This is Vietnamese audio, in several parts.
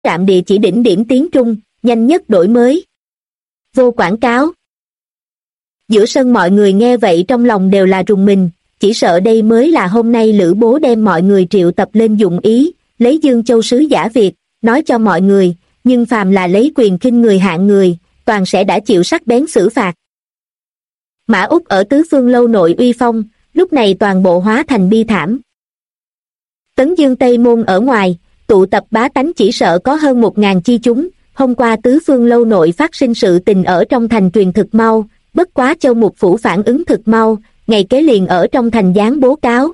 trạm địa chỉ đỉnh điểm tiếng Trung, nhanh nhất đổi mới. Vô quảng cáo. Giữa sân mọi người nghe vậy trong lòng đều là rùng mình, chỉ sợ đây mới là hôm nay Lữ Bố đem mọi người triệu tập lên dụng ý, lấy Dương Châu sứ giả Việt, nói cho mọi người, nhưng phàm là lấy quyền khinh người hạng người, toàn sẽ đã chịu sắc bén xử phạt. Mã Úc ở tứ phương lâu nội uy phong, lúc này toàn bộ hóa thành bi thảm. Tấn Dương Tây Môn ở ngoài, tụ tập bá tánh chỉ sợ có hơn 1000 chi chúng, hôm qua tứ phương lâu nội phát sinh sự tình ở trong thành truyền thực mau, bất quá Châu Mục Phủ phản ứng thực mau, ngày kế liền ở trong thành giáng bố cáo.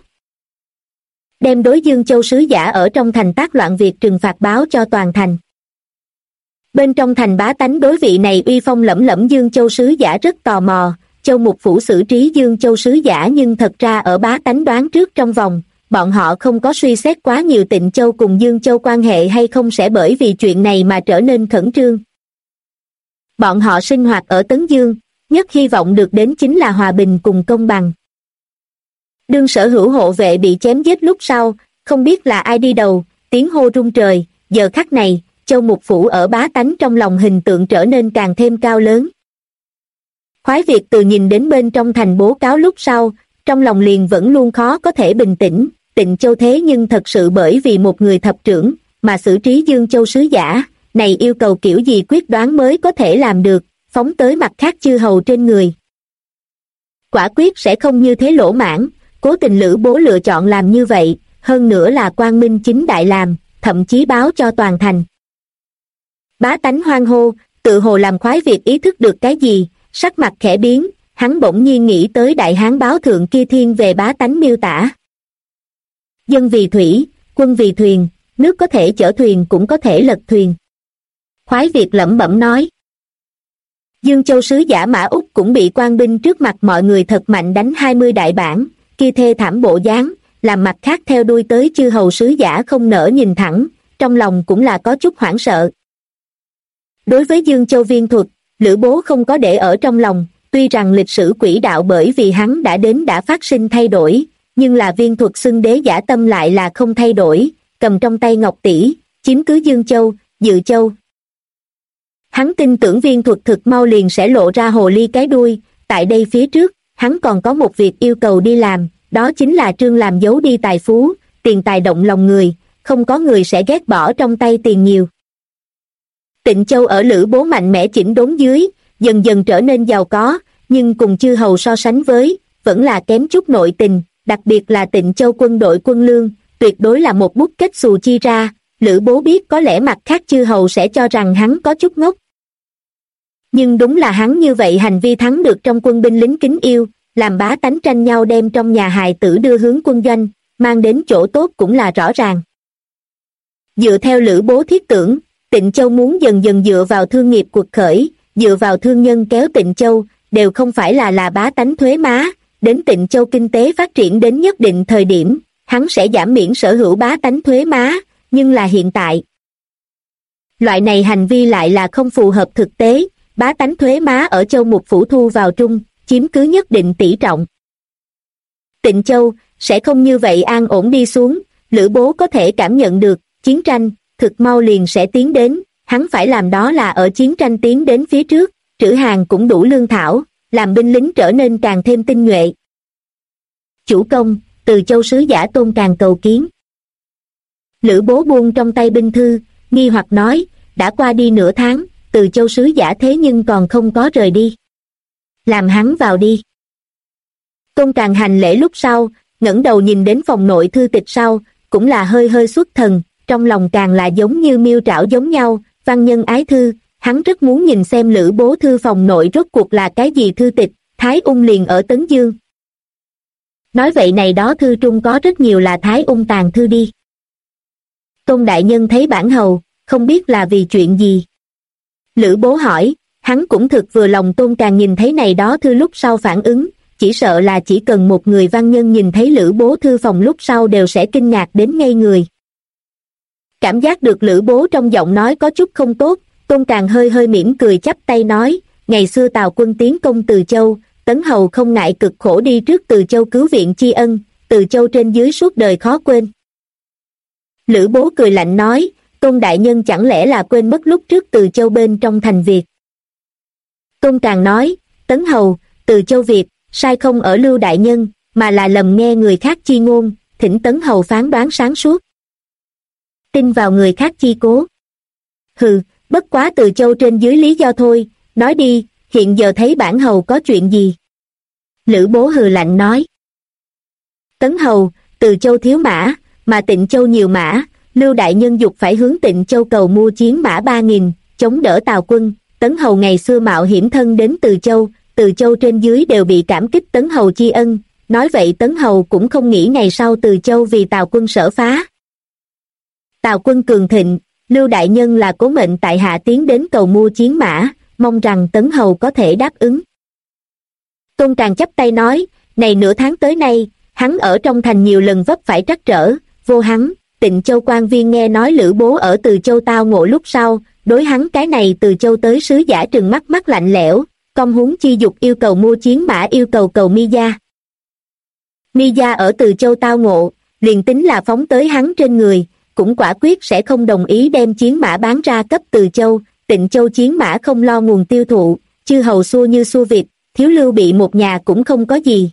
Đem đối Dương Châu sứ giả ở trong thành tác loạn việc trừng phạt báo cho toàn thành. Bên trong thành bá tánh đối vị này uy phong lẫm lẫm Dương Châu sứ giả rất tò mò, Châu Mục Phủ xử trí Dương Châu sứ giả nhưng thật ra ở bá tánh đoán trước trong vòng, bọn họ không có suy xét quá nhiều Tịnh Châu cùng Dương Châu quan hệ hay không sẽ bởi vì chuyện này mà trở nên khẩn trương. Bọn họ sinh hoạt ở Tấn Dương, nhất hy vọng được đến chính là hòa bình cùng công bằng. Đương sở hữu hộ vệ bị chém giết lúc sau, không biết là ai đi đầu, tiếng hô rung trời, giờ khắc này, Châu Mục Phủ ở bá tánh trong lòng hình tượng trở nên càng thêm cao lớn. Khoái Việt từ nhìn đến bên trong thành bố cáo lúc sau, trong lòng liền vẫn luôn khó có thể bình tĩnh, Tịnh Châu thế nhưng thật sự bởi vì một người thập trưởng, mà xử trí Dương Châu sứ giả, này yêu cầu kiểu gì quyết đoán mới có thể làm được, phóng tới mặt khác chư hầu trên người. Quả quyết sẽ không như thế lỗ mãn, cố tình Lữ Bố lựa chọn làm như vậy, hơn nữa là quang minh chính đại làm, thậm chí báo cho toàn thành. Bá tánh hoan hô, tự hồ làm Khoái Việt ý thức được cái gì, sắc mặt khẽ biến, hắn bỗng nhiên nghĩ tới đại hán báo thượng kia thiên về bá tánh miêu tả. Dân vì thủy, quân vì thuyền, nước có thể chở thuyền cũng có thể lật thuyền. Khoái Việt lẩm bẩm nói. Dương Châu sứ giả Mã Úc cũng bị quan binh trước mặt mọi người thật mạnh đánh 20 đại bản, kia thê thảm bộ dáng, làm mặt khác theo đuôi tới chư hầu sứ giả không nỡ nhìn thẳng, trong lòng cũng là có chút hoảng sợ. Đối với Dương Châu viên thuật, Lữ Bố không có để ở trong lòng, tuy rằng lịch sử quỹ đạo bởi vì hắn đã đến đã phát sinh thay đổi, nhưng là viên thuật xưng đế giả tâm lại là không thay đổi, cầm trong tay ngọc tỷ, chiếm cứ Dương Châu, Dự Châu. Hắn tin tưởng viên thuật thực mau liền sẽ lộ ra hồ ly cái đuôi, tại đây phía trước, hắn còn có một việc yêu cầu đi làm, đó chính là trương làm giấu đi tài phú, tiền tài động lòng người, không có người sẽ ghét bỏ trong tay tiền nhiều. Tịnh Châu ở Lữ Bố mạnh mẽ chỉnh đốn dưới, dần dần trở nên giàu có, nhưng cùng chư hầu so sánh với, vẫn là kém chút nội tình, đặc biệt là Tịnh Châu quân đội quân lương, tuyệt đối là một bút kết xù chi ra, Lữ Bố biết có lẽ mặt khác chư hầu sẽ cho rằng hắn có chút ngốc. Nhưng đúng là hắn như vậy hành vi thắng được trong quân binh lính kính yêu, làm bá tánh tranh nhau đem trong nhà hài tử đưa hướng quân doanh, mang đến chỗ tốt cũng là rõ ràng. Dựa theo Lữ Bố thiết tưởng, Tịnh Châu muốn dần dần dựa vào thương nghiệp cuộc khởi, dựa vào thương nhân kéo Tịnh Châu, đều không phải là bá tánh thuế má, đến Tịnh Châu kinh tế phát triển đến nhất định thời điểm, hắn sẽ giảm miễn sở hữu bá tánh thuế má, nhưng là hiện tại. Loại này hành vi lại là không phù hợp thực tế, bá tánh thuế má ở Châu Mục Phủ thu vào trung, chiếm cứ nhất định tỷ trọng. Tịnh Châu sẽ không như vậy an ổn đi xuống, Lữ Bố có thể cảm nhận được, chiến tranh, thực mau liền sẽ tiến đến, hắn phải làm đó là ở chiến tranh tiến đến phía trước, trữ hàng cũng đủ lương thảo, làm binh lính trở nên càng thêm tinh nhuệ. Chủ công, Từ Châu sứ giả Tôn Càng cầu kiến. Lữ Bố buông trong tay binh thư, nghi hoặc nói, đã qua đi nửa tháng, Từ Châu sứ giả thế nhưng còn không có rời đi. Làm hắn vào đi. Tôn Càng hành lễ lúc sau, ngẩng đầu nhìn đến phòng nội thư tịch sau, cũng là hơi hơi xuất thần, trong lòng càng là giống như miêu trảo giống nhau, văn nhân ái thư, hắn rất muốn nhìn xem Lữ Bố thư phòng nội rốt cuộc là cái gì thư tịch, Thái Ung liền ở Tấn Dương. Nói vậy này đó thư trung có rất nhiều là Thái Ung tàng thư đi. Tôn đại nhân thấy bản hầu, không biết là vì chuyện gì. Lữ Bố hỏi, hắn cũng thực vừa lòng. Tôn Càng nhìn thấy này đó thư lúc sau phản ứng, chỉ sợ là chỉ cần một người văn nhân nhìn thấy Lữ Bố thư phòng lúc sau đều sẽ kinh ngạc đến ngây người. Cảm giác được Lữ Bố trong giọng nói có chút không tốt, Tôn Càng hơi hơi mỉm cười chắp tay nói, ngày xưa Tào quân tiến công Từ Châu, Tấn hầu không ngại cực khổ đi trước Từ Châu cứu viện tri ân, Từ Châu trên dưới suốt đời khó quên. Lữ Bố cười lạnh nói, Tôn đại nhân chẳng lẽ là quên mất lúc trước Từ Châu bên trong thành Việt. Tôn Càng nói, Tấn hầu, Từ Châu Việt, sai không ở Lưu đại nhân, mà là lầm nghe người khác chi ngôn, thỉnh Tấn hầu phán đoán sáng suốt. Tin vào người khác chi cố. Hừ, bất quá Từ Châu trên dưới lý do thôi, nói đi, hiện giờ thấy bản hầu có chuyện gì? Lữ Bố hừ lạnh nói. Tấn hầu, Từ Châu thiếu mã, mà Tịnh Châu nhiều mã, Lưu đại nhân dục phải hướng Tịnh Châu cầu mua chiến mã 3.000, chống đỡ Tào quân. Tấn hầu ngày xưa mạo hiểm thân đến Từ Châu trên dưới đều bị cảm kích Tấn hầu tri ân, nói vậy Tấn hầu cũng không nghĩ ngày sau Từ Châu vì Tào quân sở phá. Tào quân cường thịnh, Lưu đại nhân là cố mệnh tại hạ tiến đến cầu mua chiến mã, mong rằng Tấn hầu có thể đáp ứng. Tôn Càng chắp tay nói, này nửa tháng tới nay, hắn ở trong thành nhiều lần vấp phải trắc trở, vô hắn, Tịnh Châu quan viên nghe nói Lữ Bố ở Từ Châu tao ngộ lúc sau, đối hắn cái này Từ Châu tới sứ giả trừng mắt mắt lạnh lẽo, công huống chi dục yêu cầu mua chiến mã, yêu cầu cầu Mi gia. Mi gia ở Từ Châu tao ngộ, liền tính là phóng tới hắn trên người, cũng quả quyết sẽ không đồng ý đem chiến mã bán ra cấp Từ Châu. Tịnh Châu chiến mã không lo nguồn tiêu thụ, chư hầu xua như xua vịt, thiếu Lưu Bị một nhà cũng không có gì.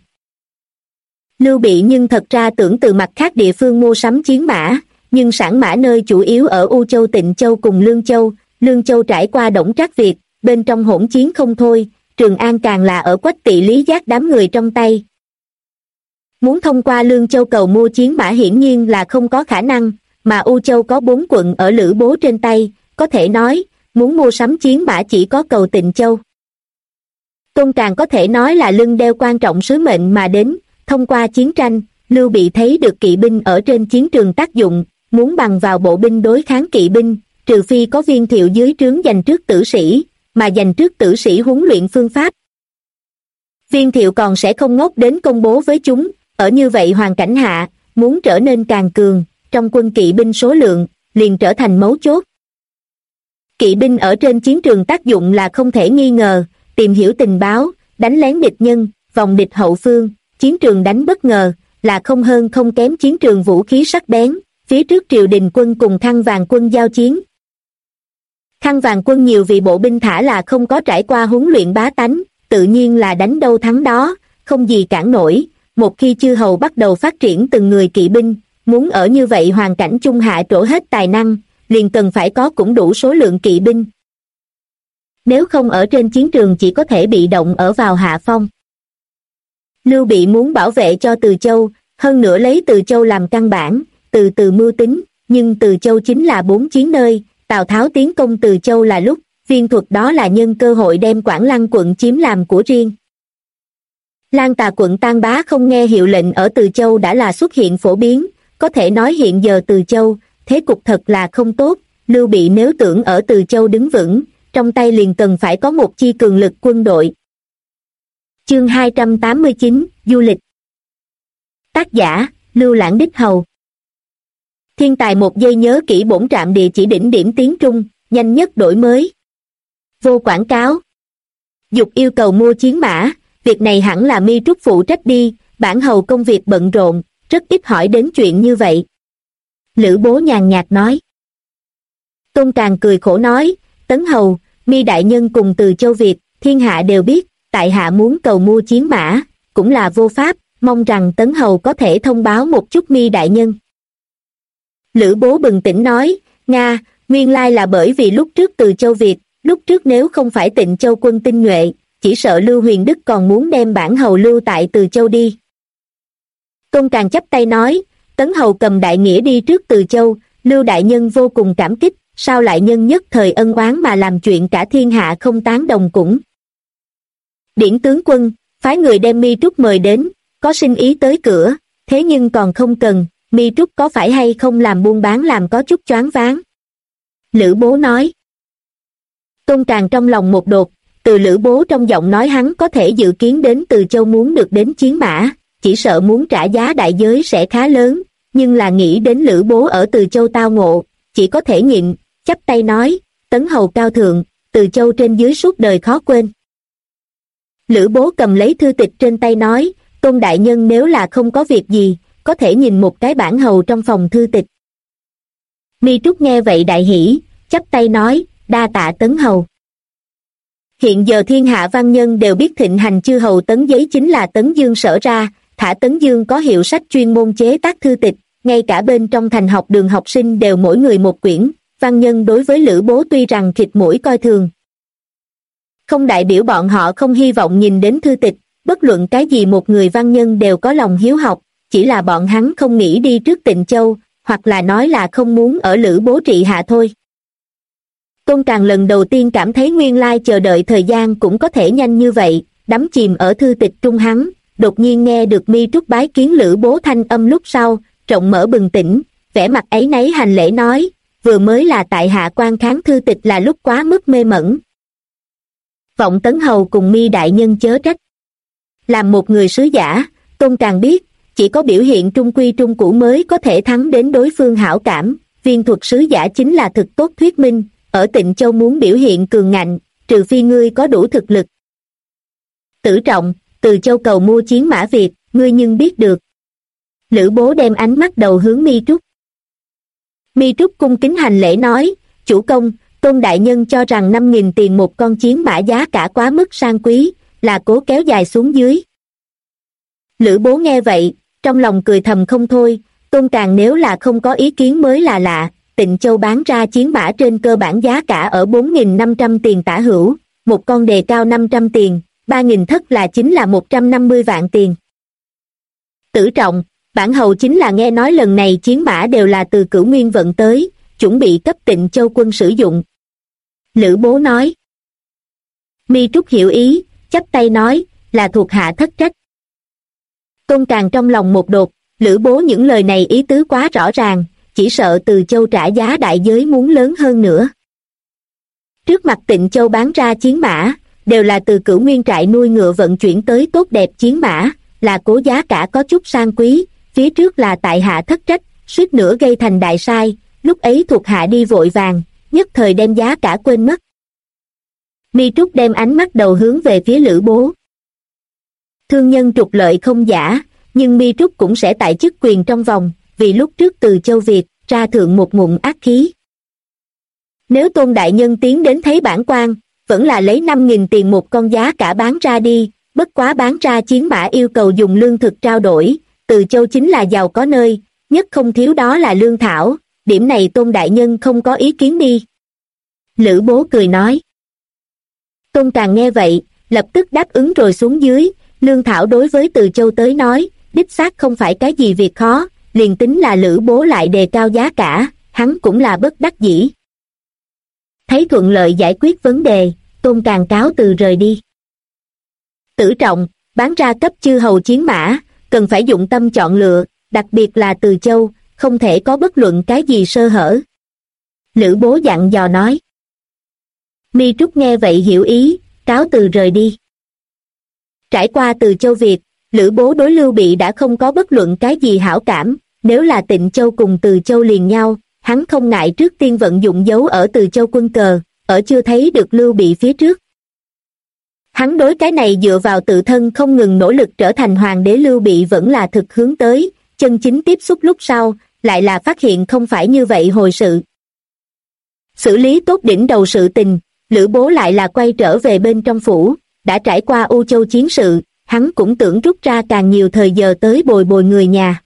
Lưu Bị nhưng thật ra tưởng từ mặt khác địa phương mua sắm chiến mã, nhưng sản mã nơi chủ yếu ở U Châu, Tịnh Châu cùng Lương Châu trải qua Đổng Trác Việt, bên trong hỗn chiến không thôi, Trường An càng là ở Quách Tỵ Lý Giác đám người trong tay. Muốn thông qua Lương Châu cầu mua chiến mã hiển nhiên là không có khả năng, mà U Châu có 4 quận ở Lữ Bố trên tay, có thể nói, muốn mua sắm chiến mã chỉ có cầu Tịnh Châu. Tôn Càng có thể nói là lưng đeo quan trọng sứ mệnh mà đến, thông qua chiến tranh, Lưu Bị thấy được kỵ binh ở trên chiến trường tác dụng, muốn bằng vào bộ binh đối kháng kỵ binh, trừ phi có Viên Thiệu dưới trướng dành trước tử sĩ, mà dành trước tử sĩ huấn luyện phương pháp. Viên Thiệu còn sẽ không ngốc đến công bố với chúng, ở như vậy hoàn cảnh hạ, muốn trở nên càng cường, trong quân kỵ binh số lượng, liền trở thành mấu chốt. Kỵ binh ở trên chiến trường tác dụng là không thể nghi ngờ, tìm hiểu tình báo, đánh lén địch nhân, vòng địch hậu phương, chiến trường đánh bất ngờ, là không hơn không kém chiến trường vũ khí sắc bén, phía trước Triều Đình quân cùng Khăn Vàng quân giao chiến. Khăn Vàng quân nhiều vì bộ binh thả là không có trải qua huấn luyện bá tánh, tự nhiên là đánh đâu thắng đó, không gì cản nổi, một khi chư hầu bắt đầu phát triển từng người kỵ binh, muốn ở như vậy hoàn cảnh chung hạ trổ hết tài năng, liền cần phải có cũng đủ số lượng kỵ binh. Nếu không ở trên chiến trường chỉ có thể bị động ở vào hạ phong. Lưu Bị muốn bảo vệ cho Từ Châu, hơn nữa lấy Từ Châu làm căn bản, từ từ mưu tính, nhưng Từ Châu chính là 4 chiến nơi, Tào Tháo tiến công Từ Châu là lúc, Viên Thuật đó là nhân cơ hội đem Quảng Lăng quận chiếm làm của riêng. Lan Tà quận Tan Bá không nghe hiệu lệnh ở Từ Châu đã là xuất hiện phổ biến, có thể nói hiện giờ Từ Châu, thế cục thật là không tốt, Lưu Bị nếu tưởng ở Từ Châu đứng vững, trong tay liền cần phải có một chi cường lực quân đội. Chương 289, Du lịch. Tác giả, Lưu Lãng Đích Hầu. Thiên tài một giây nhớ kỹ bổn trạm địa chỉ đỉnh điểm tiếng Trung, nhanh nhất đổi mới. Vô quảng cáo. Dục yêu cầu mua chiến mã, việc này hẳn là Mi Trúc phụ trách đi, bản hầu công việc bận rộn, rất ít hỏi đến chuyện như vậy. Lữ Bố nhàn nhạt nói. Tôn Càng cười khổ nói, Tấn hầu, Mi đại nhân cùng Từ Châu Việt, thiên hạ đều biết, tại hạ muốn cầu mua chiến mã, cũng là vô pháp, mong rằng Tấn hầu có thể thông báo một chút Mi đại nhân. Lữ Bố bừng tỉnh nói, Nga, nguyên lai là bởi vì lúc trước Từ Châu Việt, lúc trước nếu không phải Tịnh Châu quân tinh nhuệ, chỉ sợ Lưu Huyền Đức còn muốn đem bản hầu lưu tại Từ Châu đi. Tôn Càng chắp tay nói, Tấn hầu cầm đại nghĩa đi trước Từ Châu, Lưu đại nhân vô cùng cảm kích, sao lại nhân nhất thời ân oán mà làm chuyện cả thiên hạ không tán đồng cũng. Điển tướng quân, phái người đem Mi Trúc mời đến, có sinh ý tới cửa, thế nhưng còn không cần, Mi Trúc có phải hay không làm buôn bán làm có chút choáng váng. Lữ Bố nói. Tôn Càng trong lòng một đột, từ Lữ Bố trong giọng nói hắn có thể dự kiến đến Từ Châu muốn được đến chiến mã, chỉ sợ muốn trả giá đại giới sẽ khá lớn, nhưng là nghĩ đến Lữ Bố ở Từ Châu tao ngộ, chỉ có thể nhịn, chắp tay nói, Tấn hầu cao thượng, Từ Châu trên dưới suốt đời khó quên. Lữ Bố cầm lấy thư tịch trên tay nói, Tôn đại nhân nếu là không có việc gì, có thể nhìn một cái bản hầu trong phòng thư tịch. Mi Trúc nghe vậy đại hỉ, chắp tay nói, đa tạ Tấn hầu. Hiện giờ thiên hạ văn nhân đều biết thịnh hành chư hầu Tấn Giấy chính là Tấn Dương sở ra, thả Tấn Dương có hiệu sách chuyên môn chế tác thư tịch, ngay cả bên trong thành học đường học sinh đều mỗi người một quyển, văn nhân đối với Lữ Bố tuy rằng khịt mũi coi thường. Không đại biểu bọn họ không hy vọng nhìn đến thư tịch, bất luận cái gì một người văn nhân đều có lòng hiếu học, chỉ là bọn hắn không nghĩ đi trước Tịnh Châu, hoặc là nói là không muốn ở Lữ Bố trị hạ thôi. Tôn Càng lần đầu tiên cảm thấy nguyên lai chờ đợi thời gian cũng có thể nhanh như vậy, đắm chìm ở thư tịch trung hắn, đột nhiên nghe được Mi Trúc bái kiến Lữ Bố thanh âm lúc sau, rộng mở bừng tỉnh, vẻ mặt áy náy hành lễ nói, vừa mới là tại hạ quan kháng thư tịch là lúc quá mức mê mẩn. Vọng Tấn hầu cùng Mi đại nhân chớ trách. Làm một người sứ giả, Tôn Càng biết, chỉ có biểu hiện trung quy trung cũ mới có thể thắng đến đối phương hảo cảm, viên thuật sứ giả chính là thực tốt thuyết minh, ở Tịnh Châu muốn biểu hiện cường ngạnh, trừ phi ngươi có đủ thực lực. Tử Trọng, từ Châu cầu mua chiến mã Việt, ngươi nhưng biết được. Lữ Bố đem ánh mắt đầu hướng Mi Trúc. Mi Trúc cung kính hành lễ nói, chủ công, Tôn đại nhân cho rằng 5.000 tiền một con chiến mã giá cả quá mức sang quý, là cố kéo dài xuống dưới. Lữ Bố nghe vậy, trong lòng cười thầm không thôi, Tôn Càng nếu là không có ý kiến mới là lạ, Tịnh Châu bán ra chiến mã trên cơ bản giá cả ở 4.500 tiền tả hữu, một con đề cao 500 tiền, 3.000 thất là chính là 150 vạn tiền. Tử Trọng, bản hầu chính là nghe nói lần này chiến mã đều là từ Cửu Nguyên vận tới, chuẩn bị cấp Tịnh Châu quân sử dụng. Lữ Bố nói. Mi Trúc hiểu ý, chắp tay nói, là thuộc hạ thất trách. Tôn Càng trong lòng một đột, Lữ Bố những lời này ý tứ quá rõ ràng, chỉ sợ Từ Châu trả giá đại giới muốn lớn hơn nữa. Trước mặt Tịnh Châu bán ra chiến mã, đều là từ Cửu Nguyên trại nuôi ngựa vận chuyển tới tốt đẹp chiến mã, là cố giá cả có chút sang quý, phía trước là tại hạ thất trách, suýt nữa gây thành đại sai, lúc ấy thuộc hạ đi vội vàng, nhất thời đem giá cả quên mất. Mi Trúc đem ánh mắt đầu hướng về phía Lữ Bố. Thương nhân trục lợi không giả, nhưng Mi Trúc cũng sẽ tại chức quyền trong vòng, vì lúc trước Từ Châu Việt ra thượng một ngụm ác khí. Nếu Tôn đại nhân tiến đến thấy bản quan, vẫn là lấy 5.000 tiền một con giá cả bán ra đi, bất quá bán ra chiến mã yêu cầu dùng lương thực trao đổi, Từ Châu chính là giàu có nơi, nhất không thiếu đó là lương thảo, điểm này Tôn đại nhân không có ý kiến đi. Lữ Bố cười nói. Tôn Càng nghe vậy, lập tức đáp ứng rồi xuống dưới, lương thảo đối với Từ Châu tới nói, đích xác không phải cái gì việc khó, liền tính là Lữ Bố lại đề cao giá cả, hắn cũng là bất đắc dĩ. Thấy thuận lợi giải quyết vấn đề, Tôn Càng cáo từ rời đi. Tử Trọng, bán ra cấp chư hầu chiến mã, cần phải dụng tâm chọn lựa, đặc biệt là Từ Châu, không thể có bất luận cái gì sơ hở. Lữ Bố dặn dò nói. Mi Trúc nghe vậy hiểu ý, cáo từ rời đi. Trải qua Từ Châu Việt, Lữ Bố đối Lưu Bị đã không có bất luận cái gì hảo cảm, nếu là Tịnh Châu cùng Từ Châu liền nhau, hắn không ngại trước tiên vận dụng dấu ở Từ Châu quân cờ, ở chưa thấy được Lưu Bị phía trước. Hắn đối cái này dựa vào tự thân không ngừng nỗ lực trở thành hoàng đế Lưu Bị vẫn là thực hướng tới, chân chính tiếp xúc lúc sau, lại là phát hiện không phải như vậy hồi sự. Xử lý tốt đỉnh đầu sự tình, Lữ Bố lại là quay trở về bên trong phủ, đã trải qua U Châu chiến sự, hắn cũng tưởng rút ra càng nhiều thời giờ tới bồi bồi người nhà.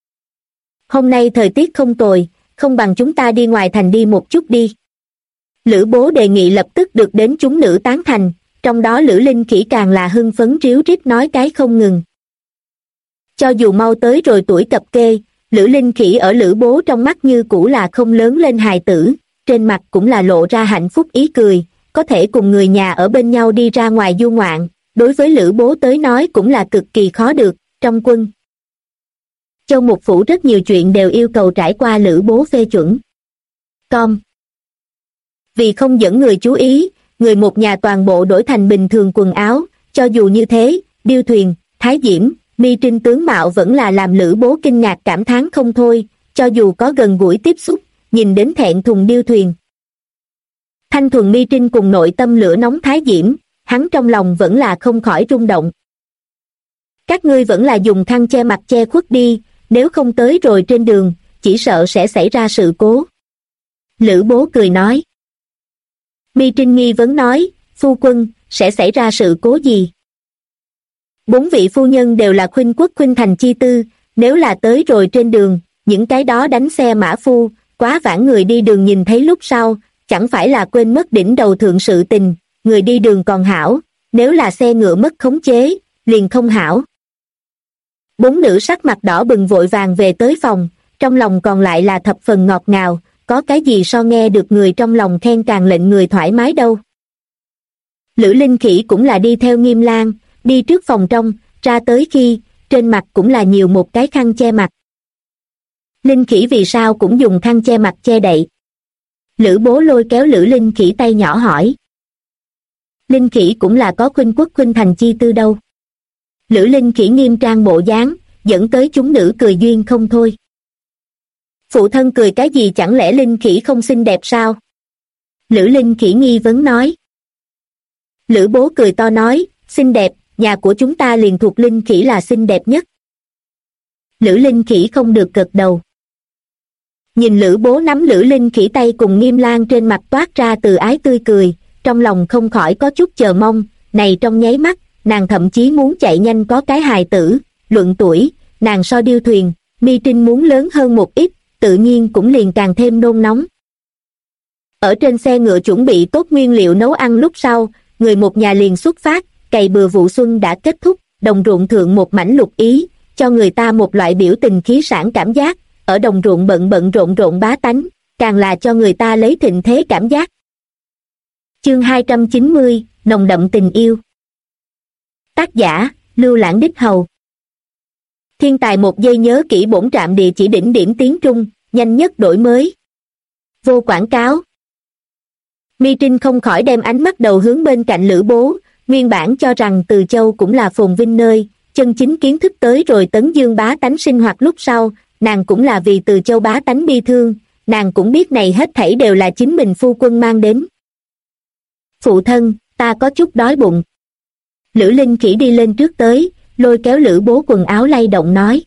Hôm nay thời tiết không tồi, không bằng chúng ta đi ngoài thành đi một chút đi. Lữ Bố đề nghị lập tức được đến chúng nữ tán thành, trong đó Lữ Linh Khỉ càng là hưng phấn ríu rít nói cái không ngừng. Cho dù mau tới rồi tuổi cập kê, Lữ Linh Khỉ ở Lữ Bố trong mắt như cũ là không lớn lên hài tử, trên mặt cũng là lộ ra hạnh phúc ý cười, có thể cùng người nhà ở bên nhau đi ra ngoài du ngoạn, đối với Lữ Bố tới nói cũng là cực kỳ khó được, trong quân. Châu Mục Phủ rất nhiều chuyện đều yêu cầu trải qua Lữ Bố phê chuẩn. Vì không dẫn người chú ý, người một nhà toàn bộ đổi thành bình thường quần áo, cho dù như thế, Điêu Thuyền, Thái Diễm, Mi Trinh tướng mạo vẫn là làm Lữ Bố kinh ngạc cảm thán không thôi, cho dù có gần gũi tiếp xúc, nhìn đến thẹn thùng Điêu Thuyền. Thanh thuần Mi Trinh cùng nội tâm lửa nóng Thái Diễm, hắn trong lòng vẫn là không khỏi rung động. Các ngươi vẫn là dùng khăn che mặt che khuất đi, nếu không tới rồi trên đường, chỉ sợ sẽ xảy ra sự cố. Lữ Bố cười nói. Mi Trinh nghi vấn nói, phu quân, sẽ xảy ra sự cố gì? 4 vị phu nhân đều là khuynh quốc khuynh thành chi tư, nếu là tới rồi trên đường, những cái đó đánh xe mã phu, quá vãng người đi đường nhìn thấy lúc sau, chẳng phải là quên mất đỉnh đầu thượng sự tình, người đi đường còn hảo, nếu là xe ngựa mất khống chế, liền không hảo. 4 nữ sắc mặt đỏ bừng vội vàng về tới phòng, trong lòng còn lại là thập phần ngọt ngào, có cái gì so nghe được người trong lòng khen càng lệnh người thoải mái đâu. Lữ Linh Khỉ cũng là đi theo Nghiêm Lang, đi trước phòng trong, ra tới khi, trên mặt cũng là nhiều một cái khăn che mặt. Linh Khỉ vì sao cũng dùng khăn che mặt che đậy? Lữ Bố lôi kéo Lữ Linh Khỉ tay nhỏ hỏi. Linh Khỉ cũng là có khuynh quốc khuynh thành chi tư đâu. Lữ Linh Khỉ nghiêm trang bộ dáng, dẫn tới chúng nữ cười duyên không thôi. Phụ thân cười cái gì, chẳng lẽ Linh Khỉ không xinh đẹp sao? Lữ Linh Khỉ nghi vấn nói. Lữ Bố cười to nói, xinh đẹp, nhà của chúng ta liền thuộc Linh Khỉ là xinh đẹp nhất. Lữ Linh Khỉ không được gật đầu. Nhìn Lữ Bố nắm Lữ Linh Khỉ tay cùng Nghiêm Lang trên mặt toát ra từ ái tươi cười, trong lòng không khỏi có chút chờ mong, này trong nháy mắt, nàng thậm chí muốn chạy nhanh có cái hài tử, luận tuổi, nàng so Điêu Thuyền, Mi Trinh muốn lớn hơn một ít, tự nhiên cũng liền càng thêm nôn nóng. Ở trên xe ngựa chuẩn bị tốt nguyên liệu nấu ăn lúc sau, người một nhà liền xuất phát, cày bừa vụ xuân đã kết thúc, đồng ruộng thượng một mảnh lục ý, cho người ta một loại biểu tình khí sảng cảm giác, ở đồng ruộng bận bận rộn rộn bá tánh, càng là cho người ta lấy thịnh thế cảm giác. Chương 290, nồng đậm tình yêu. Tác giả, Lưu Lãng Đích Hầu. Thiên tài một giây nhớ kỹ bổn trạm địa chỉ đỉnh điểm tiếng Trung, nhanh nhất đổi mới. Vô quảng cáo. Mi Trinh không khỏi đem ánh mắt đầu hướng bên cạnh Lữ Bố, nguyên bản cho rằng Từ Châu cũng là phồn vinh nơi, chân chính kiến thức tới rồi Tấn Dương bá tánh sinh hoạt lúc sau, nàng cũng là vì Từ Châu bá tánh bi thương, nàng cũng biết này hết thảy đều là chính mình phu quân mang đến. Phụ thân, ta có chút đói bụng. Lữ Linh Khỉ đi lên trước tới, lôi kéo Lữ Bố quần áo lay động nói.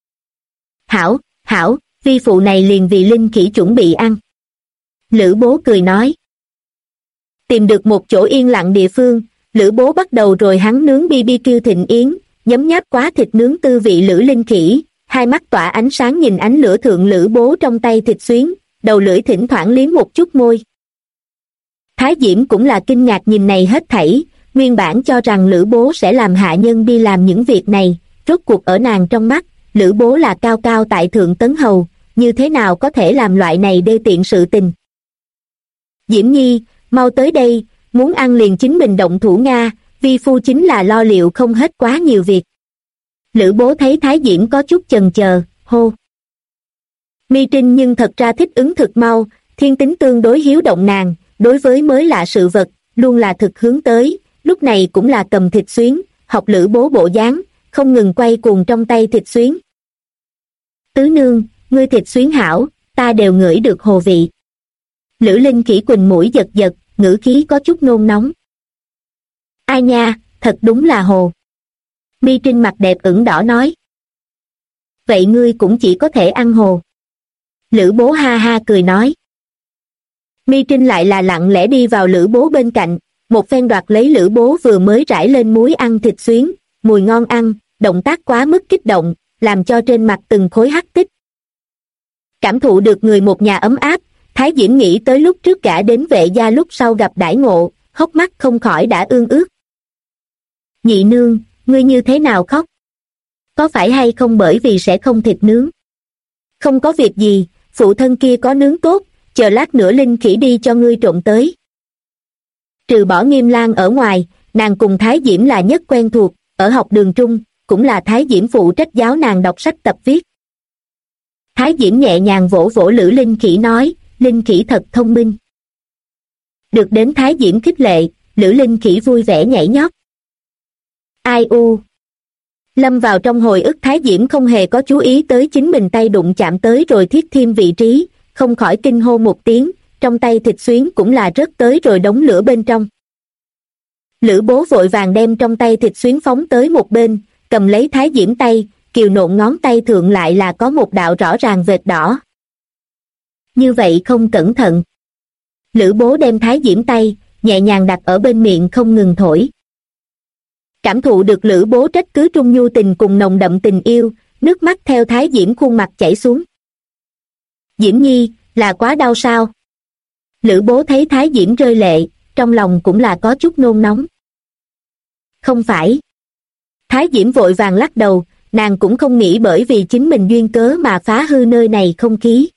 Hảo, hảo, vi phụ này liền vì Linh Khỉ chuẩn bị ăn. Lữ Bố cười nói. Tìm được một chỗ yên lặng địa phương, Lữ Bố bắt đầu rồi hắn nướng BBQ thịnh yến, nhấm nháp quá thịt nướng tư vị Lữ Linh Khỉ, hai mắt tỏa ánh sáng nhìn ánh lửa thượng Lữ Bố trong tay thịt xuyến, đầu lưỡi thỉnh thoảng liếm một chút môi. Thái Diễm cũng là kinh ngạc nhìn này hết thảy, nguyên bản cho rằng Lữ Bố sẽ làm hạ nhân đi làm những việc này, rốt cuộc ở nàng trong mắt, Lữ Bố là cao cao tại thượng tấn hầu, như thế nào có thể làm loại này đê tiện sự tình. Diễm Nhi, mau tới đây, muốn ăn liền chính mình động thủ Nga, vi phu chính là lo liệu không hết quá nhiều việc. Lữ Bố thấy Thái Diễm có chút chần chờ, hô. Mi Trinh nhưng thật ra thích ứng thực mau, thiên tính tương đối hiếu động nàng, đối với mới lạ sự vật, luôn là thực hướng tới, lúc này cũng là cầm thịt xuyến, học Lữ Bố bộ dáng, không ngừng quay cuồng trong tay thịt xuyến. Tứ nương, ngươi thịt xuyến hảo, ta đều ngửi được hồ vị. Lữ Linh Khỉ quỳnh mũi giật giật, ngữ khí có chút nôn nóng. Ai nha, thật đúng là hồ. Mi Trinh mặt đẹp ửng đỏ nói. Vậy ngươi cũng chỉ có thể ăn hồ. Lữ Bố ha ha cười nói. Mi Trinh lại là lặng lẽ đi vào Lữ Bố bên cạnh, một phen đoạt lấy Lữ Bố vừa mới rải lên muối ăn thịt xuyến, mùi ngon ăn, động tác quá mức kích động, làm cho trên mặt từng khối hắc tích. Cảm thụ được người một nhà ấm áp, Thái Diễm nghĩ tới lúc trước gả đến Vệ gia lúc sau gặp đãi ngộ, hốc mắt không khỏi đã ương ướt. Nhị nương, ngươi như thế nào khóc? Có phải hay không bởi vì sẽ không thịt nướng? Không có việc gì, phụ thân kia có nướng tốt, chờ lát nữa Linh Khỉ đi cho ngươi trộn tới. Trừ bỏ Nghiêm Lang ở ngoài, nàng cùng Thái Diễm là nhất quen thuộc, ở học đường trung, cũng là Thái Diễm phụ trách giáo nàng đọc sách tập viết. Thái Diễm nhẹ nhàng vỗ vỗ Lữ Linh Khỉ nói, Linh Khỉ thật thông minh. Được đến Thái Diễm khích lệ, Lữ Linh Khỉ vui vẻ nhảy nhót. Ai u. Lâm vào trong hồi ức Thái Diễm không hề có chú ý tới chính mình tay đụng chạm tới rồi thiết thêm vị trí, không khỏi kinh hô một tiếng, trong tay thịt xuyến cũng là rớt tới rồi đống lửa bên trong. Lữ Bố vội vàng đem trong tay thịt xuyến phóng tới một bên, cầm lấy Thái Diễm tay, kiều nộn ngón tay thượng lại là có một đạo rõ ràng vệt đỏ. Như vậy không cẩn thận. Lữ Bố đem Thái Diễm tay, nhẹ nhàng đặt ở bên miệng không ngừng thổi. Cảm thụ được Lữ Bố trách cứ trung nhu tình cùng nồng đậm tình yêu, nước mắt theo Thái Diễm khuôn mặt chảy xuống. Diễm Nhi, là quá đau sao? Lữ Bố thấy Thái Diễm rơi lệ, trong lòng cũng là có chút nôn nóng. Không phải. Thái Diễm vội vàng lắc đầu, nàng cũng không nghĩ bởi vì chính mình duyên cớ mà phá hư nơi này không khí.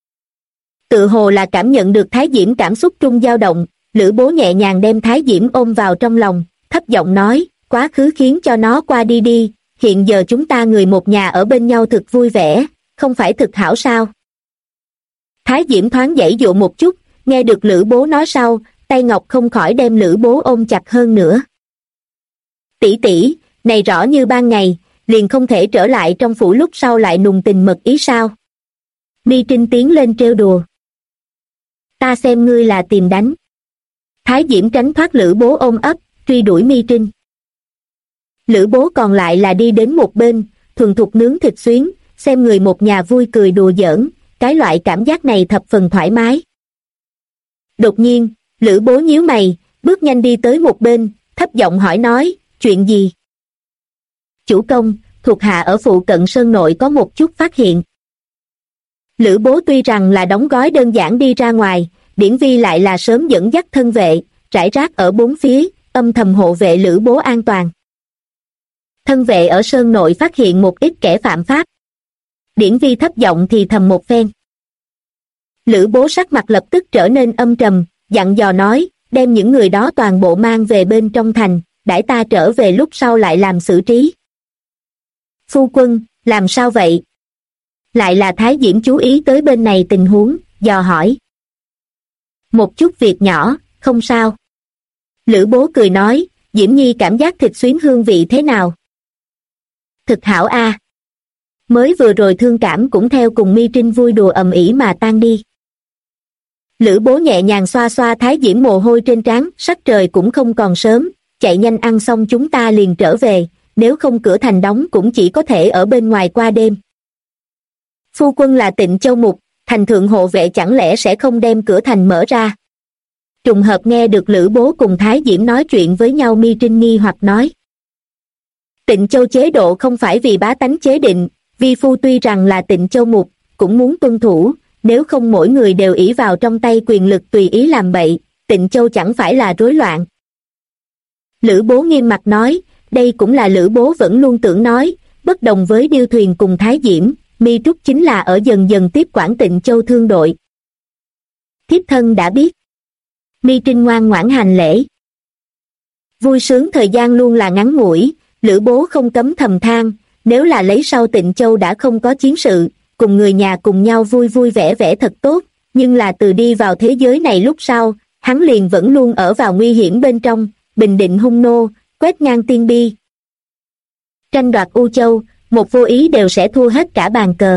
Tự hồ là cảm nhận được Thái Diễm cảm xúc trung dao động, Lữ Bố nhẹ nhàng đem Thái Diễm ôm vào trong lòng, thấp giọng nói, quá khứ khiến cho nó qua đi đi, hiện giờ chúng ta người một nhà ở bên nhau thực vui vẻ, không phải thực hảo sao? Thái Diễm thoáng giãy dụa một chút, nghe được Lữ Bố nói sau, tay ngọc không khỏi đem Lữ Bố ôm chặt hơn nữa. Tỷ tỷ, này rõ như ban ngày, liền không thể trở lại trong phủ lúc sau lại nùng tình mật ý sao? Mi Trinh tiến lên trêu đùa. Ta xem ngươi là tìm đánh. Thái Diễm tránh thoát Lữ Bố ôm ấp, truy đuổi Mi Trinh. Lữ Bố còn lại là đi đến một bên, thuần thục nướng thịt xuyến, xem người một nhà vui cười đùa giỡn, cái loại cảm giác này thập phần thoải mái. Đột nhiên, Lữ Bố nhíu mày, bước nhanh đi tới một bên, thấp giọng hỏi nói, chuyện gì? Chủ công, thuộc hạ ở phụ cận sơn nội có một chút phát hiện. Lữ Bố tuy rằng là đóng gói đơn giản đi ra ngoài, Điển Vi lại là sớm dẫn dắt thân vệ, rải rác ở bốn phía, âm thầm hộ vệ Lữ Bố an toàn. Thân vệ ở sơn nội phát hiện một ít kẻ phạm pháp. Điển Vi thấp giọng thì thầm một phen. Lữ Bố sắc mặt lập tức trở nên âm trầm, dặn dò nói, đem những người đó toàn bộ mang về bên trong thành, đãi ta trở về lúc sau lại làm xử trí. Phu quân, làm sao vậy? Lại là Thái Diễm chú ý tới bên này tình huống, dò hỏi. Một chút việc nhỏ, không sao. Lữ Bố cười nói, Diễm Nhi cảm giác thịt xuyến hương vị thế nào? Thực hảo a. Mới vừa rồi thương cảm cũng theo cùng Mi Trinh vui đùa ầm ĩ mà tan đi. Lữ Bố nhẹ nhàng xoa xoa Thái Diễm mồ hôi trên trán, sắc trời cũng không còn sớm, chạy nhanh ăn xong chúng ta liền trở về, nếu không cửa thành đóng cũng chỉ có thể ở bên ngoài qua đêm. Phu quân là Tịnh Châu Mục, thành thượng hộ vệ chẳng lẽ sẽ không đem cửa thành mở ra? Trùng hợp nghe được Lữ Bố cùng Thái Diễm nói chuyện với nhau, Mi Trinh nghi hoặc nói. Tịnh Châu chế độ không phải vì bá tánh chế định, vi phu tuy rằng là Tịnh Châu Mục, cũng muốn tuân thủ, nếu không mỗi người đều ỷ vào trong tay quyền lực tùy ý làm bậy, Tịnh Châu chẳng phải là rối loạn. Lữ Bố nghiêm mặt nói, đây cũng là Lữ Bố vẫn luôn tưởng nói, bất đồng với Điêu Thuyền cùng Thái Diễm, Mi Trúc chính là ở dần dần tiếp quản Tịnh Châu thương đội. Thiếp thân đã biết. Mi Trinh ngoan ngoãn hành lễ. Vui sướng thời gian luôn là ngắn ngủi, Lữ Bố không cấm thầm than, nếu là lấy sau Tịnh Châu đã không có chiến sự, cùng người nhà cùng nhau vui vui vẻ vẻ thật tốt, nhưng là từ đi vào thế giới này lúc sau, hắn liền vẫn luôn ở vào nguy hiểm bên trong, bình định hung nô, quét ngang tiên bi. Tranh đoạt U Châu, một vô ý đều sẽ thua hết cả bàn cờ.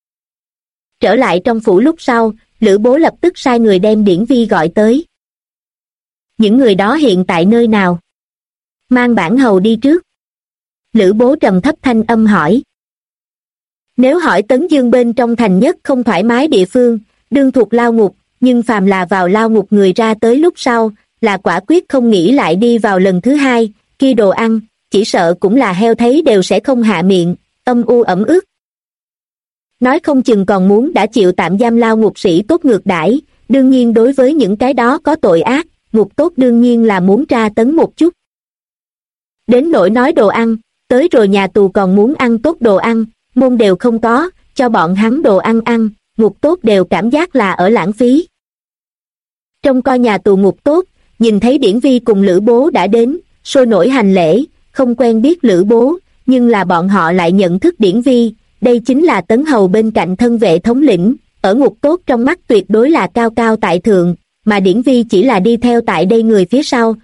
Trở lại trong phủ lúc sau, Lữ Bố lập tức sai người đem Điển Vi gọi tới. Những người đó hiện tại nơi nào? Mang bản hầu đi trước. Lữ Bố trầm thấp thanh âm hỏi. Nếu hỏi Tấn Dương bên trong thành nhất không thoải mái địa phương, đương thuộc lao ngục, nhưng phàm là vào lao ngục người ra tới lúc sau, là quả quyết không nghĩ lại đi vào lần thứ hai, kia đồ ăn, chỉ sợ cũng là heo thấy đều sẽ không hạ miệng, âm u ẩm ướt. Nói không chừng còn muốn đã chịu tạm giam lao ngục sĩ tốt ngược đãi, đương nhiên đối với những cái đó có tội ác, ngục tốt đương nhiên là muốn tra tấn một chút. Đến nỗi nói đồ ăn, tới rồi nhà tù còn muốn ăn tốt đồ ăn, môn đều không có, cho bọn hắn đồ ăn ăn, ngục tốt đều cảm giác là ở lãng phí. Trong coi nhà tù ngục tốt, nhìn thấy Điển Vi cùng Lữ Bố đã đến, sôi nổi hành lễ, không quen biết Lữ Bố, nhưng là bọn họ lại nhận thức Điển Vi, đây chính là Tấn Hầu bên cạnh thân vệ thống lĩnh, ở ngục tốt trong mắt tuyệt đối là cao cao tại thượng, mà Điển Vi chỉ là đi theo tại đây người phía sau.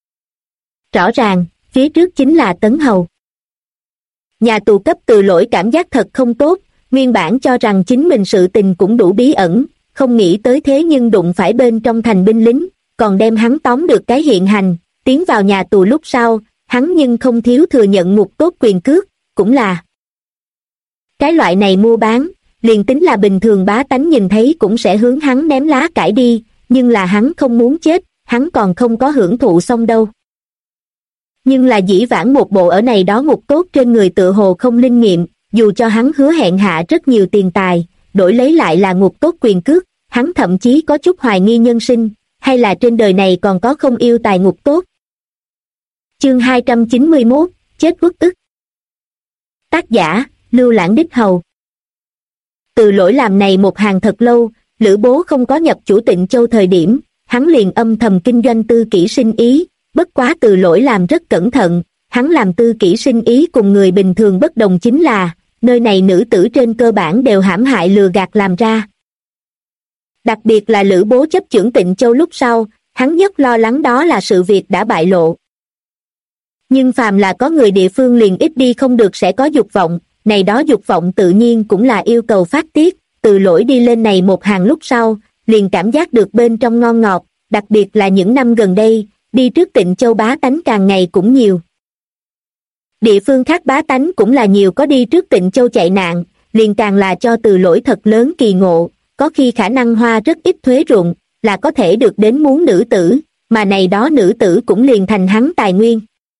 Rõ ràng, phía trước chính là Tấn Hầu. Nhà tù cấp Từ Lỗi cảm giác thật không tốt, nguyên bản cho rằng chính mình sự tình cũng đủ bí ẩn, không nghĩ tới thế nhưng đụng phải bên trong thành binh lính, còn đem hắn tóm được cái hiện hành, tiến vào nhà tù lúc sau, hắn nhưng không thiếu thừa nhận ngục tốt quyền cước, cũng là. Cái loại này mua bán, liền tính là bình thường bá tánh nhìn thấy cũng sẽ hướng hắn ném lá cải đi, nhưng là hắn không muốn chết, hắn còn không có hưởng thụ xong đâu. Nhưng là dĩ vãng một bộ ở này đó ngục tốt trên người tựa hồ không linh nghiệm, dù cho hắn hứa hẹn hạ rất nhiều tiền tài, đổi lấy lại là ngục tốt quyền cước, hắn thậm chí có chút hoài nghi nhân sinh, hay là trên đời này còn có không yêu tài ngục tốt. Chương 291, chết uất ức. Tác giả, Lưu Lãng Đích Hầu. Từ Lỗi làm này một hàng thật lâu, Lữ Bố không có nhập chủ Tịnh Châu thời điểm, hắn liền âm thầm kinh doanh tư kỷ sinh ý, bất quá Từ Lỗi làm rất cẩn thận, hắn làm tư kỷ sinh ý cùng người bình thường bất đồng chính là, nơi này nữ tử trên cơ bản đều hãm hại lừa gạt làm ra. Đặc biệt là Lữ Bố chấp chưởng Tịnh Châu lúc sau, hắn nhất lo lắng đó là sự việc đã bại lộ. Nhưng phàm là có người địa phương liền ít đi không được sẽ có dục vọng, này đó dục vọng tự nhiên cũng là yêu cầu phát tiết. Từ Lỗi đi lên này một hàng lúc sau, liền cảm giác được bên trong ngon ngọt, đặc biệt là những năm gần đây, đi trước Tịnh Châu bá tánh càng ngày cũng nhiều. Địa phương khác bá tánh cũng là nhiều có đi trước Tịnh Châu chạy nạn, liền càng là cho Từ Lỗi thật lớn kỳ ngộ, có khi khả năng hoa rất ít thuế ruộng, là có thể được đến muốn nữ tử, mà này đó nữ tử cũng liền thành hắn tài nguyên.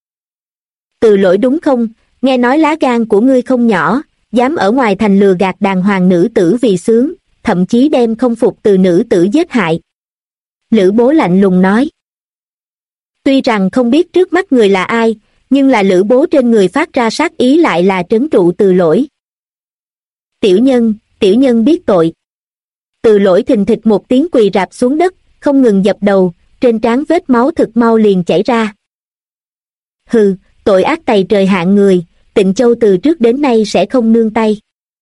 Từ Lỗi đúng không, nghe nói lá gan của ngươi không nhỏ, dám ở ngoài thành lừa gạt đàng hoàng nữ tử vì sướng, thậm chí đem không phục từ nữ tử giết hại. Lữ Bố lạnh lùng nói. Tuy rằng không biết trước mắt người là ai, nhưng là Lữ Bố trên người phát ra sát ý lại là trấn trụ Từ Lỗi. Tiểu nhân biết tội. Từ Lỗi thình thịch một tiếng quỳ rạp xuống đất, không ngừng dập đầu, trên trán vết máu thực mau liền chảy ra. Hừ, tội ác tày trời hạng người, Tịnh Châu từ trước đến nay sẽ không nương tay.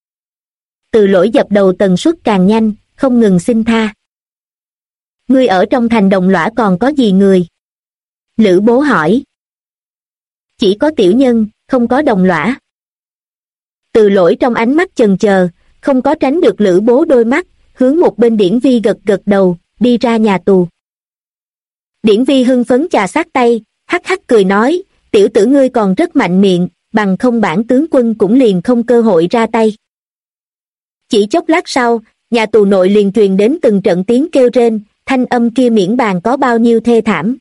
Từ Lỗi dập đầu tần suất càng nhanh, không ngừng xin tha. Ngươi ở trong thành Đồng Lõa còn có gì người? Lữ Bố hỏi. Chỉ có tiểu nhân, không có Đồng Lõa. Từ Lỗi trong ánh mắt chần chờ, không có tránh được Lữ Bố đôi mắt, hướng một bên Điển Vi gật gật đầu, đi ra nhà tù. Điển Vi hưng phấn chà sát tay, hắc hắc cười nói, tiểu tử ngươi còn rất mạnh miệng, bằng không bản tướng quân cũng liền không cơ hội ra tay. Chỉ chốc lát sau, nhà tù nội liền truyền đến từng trận tiếng kêu rên, thanh âm kia miễn bàn có bao nhiêu thê thảm.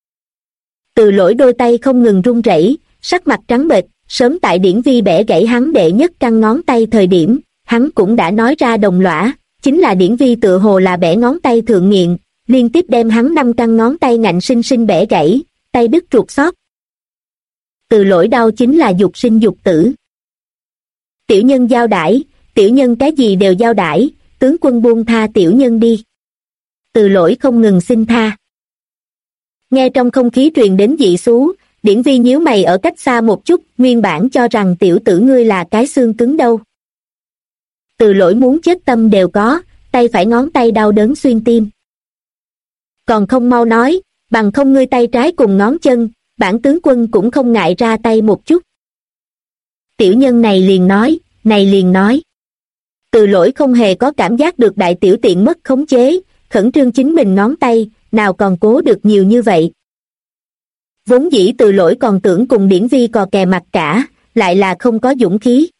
Từ Lỗi đôi tay không ngừng run rẩy, sắc mặt trắng bệch, sớm tại Điển Vi bẻ gãy hắn đệ nhất căn ngón tay thời điểm, hắn cũng đã nói ra Đồng Lõa, chính là Điển Vi tựa hồ là bẻ ngón tay thượng nghiện, liên tiếp đem hắn 5 căn ngón tay ngạnh sinh sinh bẻ gãy, tay đứt ruột xót. Từ Lỗi đau chính là dục sinh dục tử. Tiểu nhân giao đãi, tiểu nhân cái gì đều giao đãi, tướng quân buông tha tiểu nhân đi. Từ Lỗi không ngừng xin tha. Nghe trong không khí truyền đến dị xú, Điển Vi nhíu mày ở cách xa một chút, nguyên bản cho rằng tiểu tử ngươi là cái xương cứng đâu. Từ Lỗi muốn chết tâm đều có, tay phải ngón tay đau đớn xuyên tim. Còn không mau nói, bằng không ngươi tay trái cùng ngón chân, bản tướng quân cũng không ngại ra tay một chút. Tiểu nhân này liền nói. Từ Lỗi không hề có cảm giác được đại tiểu tiện mất khống chế, khẩn trương chính mình ngón tay, nào còn cố được nhiều như vậy. Vốn dĩ Từ Lỗi còn tưởng cùng Điển Vi cò kè mặt cả, lại là không có dũng khí.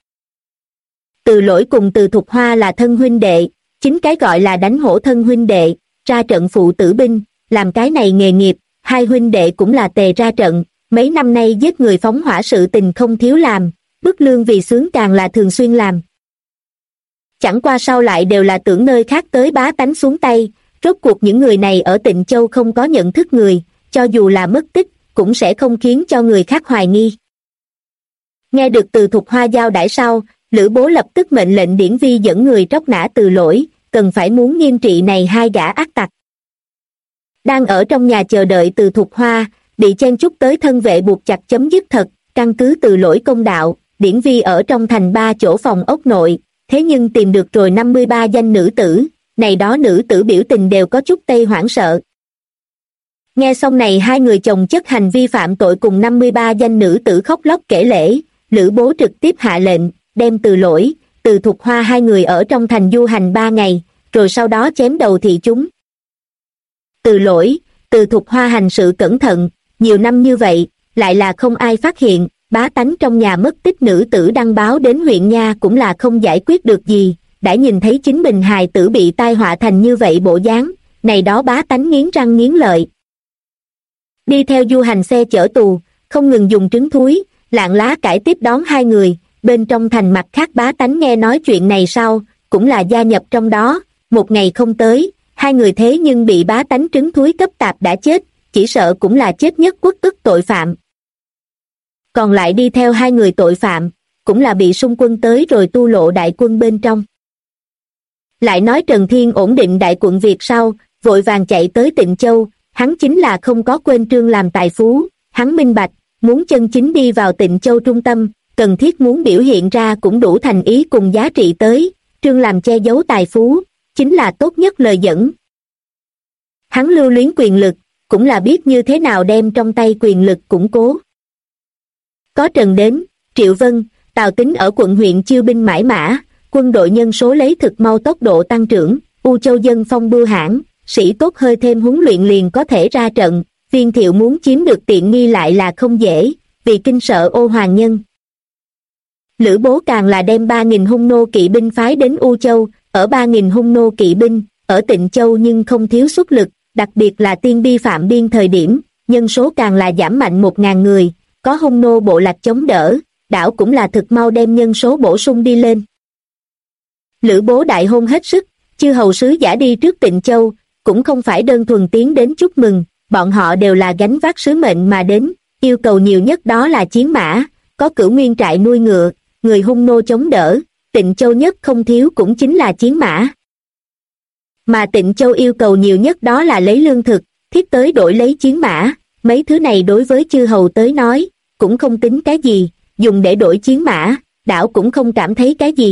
Từ Lỗi cùng Từ Thục Hoa là thân huynh đệ, chính cái gọi là đánh hổ thân huynh đệ, ra trận phụ tử binh, làm cái này nghề nghiệp, hai huynh đệ cũng là tề ra trận, mấy năm nay giết người phóng hỏa sự tình không thiếu làm, bức lương vì sướng càng là thường xuyên làm. Chẳng qua sau lại đều là tưởng nơi khác tới bá tánh xuống tay, rốt cuộc những người này ở Tịnh Châu không có nhận thức người, cho dù là mất tích, cũng sẽ không khiến cho người khác hoài nghi. Nghe được Từ Thục Hoa giao đãi sau, Lữ Bố lập tức mệnh lệnh Điển Vi dẫn người tróc nã Từ Lỗi, cần phải muốn nghiêm trị này hai gã ác tặc. Đang ở trong nhà chờ đợi Từ Thục Hoa, bị chen chúc tới thân vệ buộc chặt chấm dứt thật, căn cứ Từ Lỗi công đạo, Điển Vi ở trong thành 3 chỗ phòng ốc nội, thế nhưng tìm được rồi 53 danh nữ tử, này đó nữ tử biểu tình đều có chút tây hoảng sợ. Nghe xong này hai người chồng chất hành vi phạm tội cùng 53 danh nữ tử khóc lóc kể lể, Lữ Bố trực tiếp hạ lệnh, đem Từ Lỗi, Từ Thục Hoa hai người ở trong thành du hành 3 ngày, rồi sau đó chém đầu thị chúng. Từ Lỗi, Từ Thục Hoa hành sự cẩn thận, nhiều năm như vậy, lại là không ai phát hiện, bá tánh trong nhà mất tích nữ tử đăng báo đến huyện nha cũng là không giải quyết được gì, đã nhìn thấy chính mình hài tử bị tai họa thành như vậy bộ dáng, này đó bá tánh nghiến răng nghiến lợi. Đi theo du hành xe chở tù, không ngừng dùng trứng thúi, lạng lá cải tiếp đón hai người, bên trong thành mặt khác bá tánh nghe nói chuyện này sau, cũng là gia nhập trong đó, một ngày không tới, hai người thế nhưng bị bá tánh trứng thúi cấp tạp đã chết, chỉ sợ cũng là chết nhất quốc ức tội phạm. Còn lại đi theo hai người tội phạm, cũng là bị xung quân tới rồi tu lộ đại quân bên trong. Lại nói Trần Thiên ổn định đại quận Việt sau, vội vàng chạy tới Tịnh Châu, hắn chính là không có quên Trương làm tài phú, hắn minh bạch, muốn chân chính đi vào Tịnh Châu trung tâm, cần thiết muốn biểu hiện ra cũng đủ thành ý cùng giá trị tới, Trương làm che giấu tài phú, chính là tốt nhất lời dẫn. Hắn lưu luyến quyền lực, cũng là biết như thế nào đem trong tay quyền lực củng cố. Có Trần đến, Triệu Vân, Tào Tính ở quận huyện chiêu binh mãi mã, quân đội nhân số lấy thực mau tốc độ tăng trưởng, U Châu dân phong bưu hãn, sĩ tốt hơi thêm huấn luyện liền có thể ra trận, Viên Thiệu muốn chiếm được tiện nghi lại là không dễ, vì kinh sợ Ô Hoàng Nhân. Lữ Bố càng là đem 3.000 hung nô kỵ binh phái đến U Châu, ở 3.000 hung nô kỵ binh, ở Tịnh Châu nhưng không thiếu xuất lực, đặc biệt là tiên bi phạm biên thời điểm, nhân số càng là giảm mạnh 1.000 người, có hung nô bộ lạc chống đỡ, đảo cũng là thực mau đem nhân số bổ sung đi lên. Lữ Bố đại hôn hết sức, chư hầu sứ giả đi trước Tịnh Châu, cũng không phải đơn thuần tiến đến chúc mừng, bọn họ đều là gánh vác sứ mệnh mà đến, yêu cầu nhiều nhất đó là chiến mã, có Cửu Nguyên trại nuôi ngựa, người hung nô chống đỡ, Tịnh Châu nhất không thiếu cũng chính là chiến mã. Mà Tịnh Châu yêu cầu nhiều nhất đó là lấy lương thực, thiết tới đổi lấy chiến mã, mấy thứ này đối với chư hầu tới nói, cũng không tính cái gì, dùng để đổi chiến mã, đảo cũng không cảm thấy cái gì.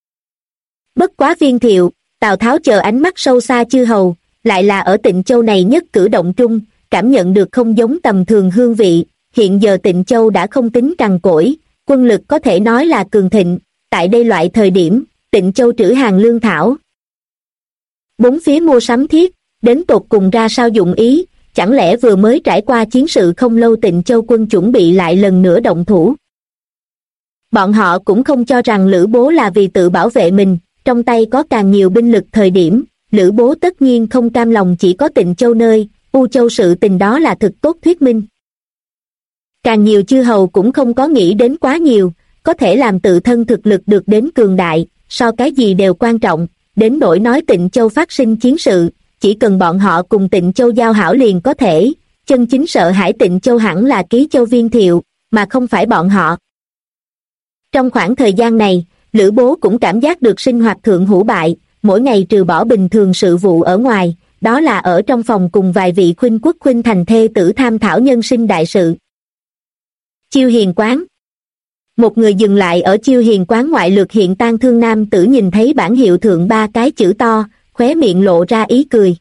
Bất quá Viên Thiệu, Tào Tháo chờ ánh mắt sâu xa chư hầu, lại là ở Tịnh Châu này nhất cử động trung, cảm nhận được không giống tầm thường hương vị, hiện giờ Tịnh Châu đã không tính cằn cỗi, quân lực có thể nói là cường thịnh, tại đây loại thời điểm, Tịnh Châu trữ hàng lương thảo. Bốn phía mua sắm thiết, đến tột cùng ra sao dụng ý, chẳng lẽ vừa mới trải qua chiến sự không lâu Tịnh Châu quân chuẩn bị lại lần nữa động thủ. Bọn họ cũng không cho rằng Lữ Bố là vì tự bảo vệ mình, trong tay có càng nhiều binh lực thời điểm, Lữ Bố tất nhiên không cam lòng chỉ có Tịnh Châu nơi, U Châu sự tình đó là thực tốt thuyết minh. Càng nhiều chư hầu cũng không có nghĩ đến quá nhiều, có thể làm tự thân thực lực được đến cường đại, so cái gì đều quan trọng, đến nỗi nói Tịnh Châu phát sinh chiến sự, chỉ cần bọn họ cùng Tịnh Châu giao hảo liền có thể, chân chính sợ hãi Tịnh Châu hẳn là Ký Châu Viên Thiệu, mà không phải bọn họ. Trong khoảng thời gian này, Lữ Bố cũng cảm giác được sinh hoạt thượng hủ bại, mỗi ngày trừ bỏ bình thường sự vụ ở ngoài, đó là ở trong phòng cùng vài vị khuynh quốc khuynh thành thê tử tham thảo nhân sinh đại sự. Chiêu Hiền quán. Một người dừng lại ở Chiêu Hiền quán ngoại lược hiện tang thương nam tử nhìn thấy bảng hiệu thượng 3 cái chữ to, khóe miệng lộ ra ý cười.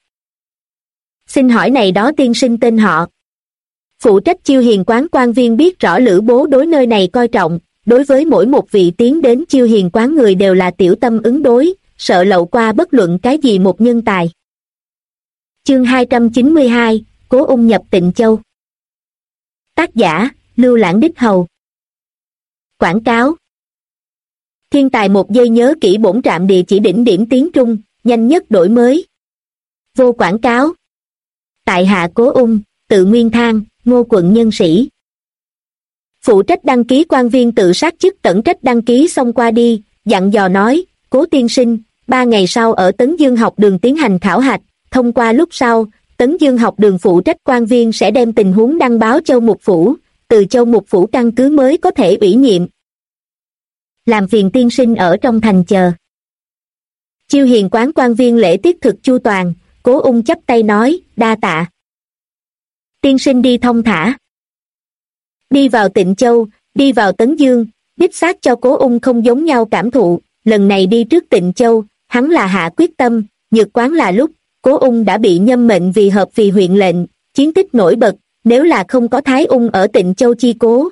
Xin hỏi này đó tiên sinh tên họ. Phụ trách Chiêu Hiền quán quan viên biết rõ Lữ Bố đối nơi này coi trọng, đối với mỗi một vị tiến đến Chiêu Hiền quán người đều là tiểu tâm ứng đối, sợ lậu qua bất luận cái gì một nhân tài. Chương 292, Cố Ung nhập Tịnh Châu. Tác giả, Lưu Lãng Đích Hầu. Quảng cáo. Thiên tài một giây nhớ kỹ bổn trạm địa chỉ đỉnh điểm tiếng Trung, nhanh nhất đổi mới. Vô quảng cáo. Tại hạ Cố Ung, tự Nguyên Thang, Ngô quận nhân sĩ. Phụ trách đăng ký quan viên tự sát chức tẩn trách đăng ký xong qua đi, dặn dò nói, Cố tiên sinh, 3 ngày sau ở Tấn Dương học đường tiến hành khảo hạch, thông qua lúc sau, Tấn Dương học đường phụ trách quan viên sẽ đem tình huống đăng báo Châu Mục Phủ, từ Châu Mục Phủ căn cứ mới có thể ủy nhiệm. Làm phiền tiên sinh ở trong thành chờ. Chiêu Hiền quán quan viên lễ tiết thực chu toàn, Cố Ung chắp tay nói, đa tạ. Tiên sinh đi thông thả. Đi vào Tịnh Châu, đi vào Tấn Dương, đích xác cho Cố Ung không giống nhau cảm thụ, lần này đi trước Tịnh Châu, hắn là hạ quyết tâm, Nhược quán là lúc, Cố Ung đã bị nhâm mệnh vì hợp vì huyện lệnh, chiến tích nổi bật, nếu là không có Thái Ung ở Tịnh Châu chi cố.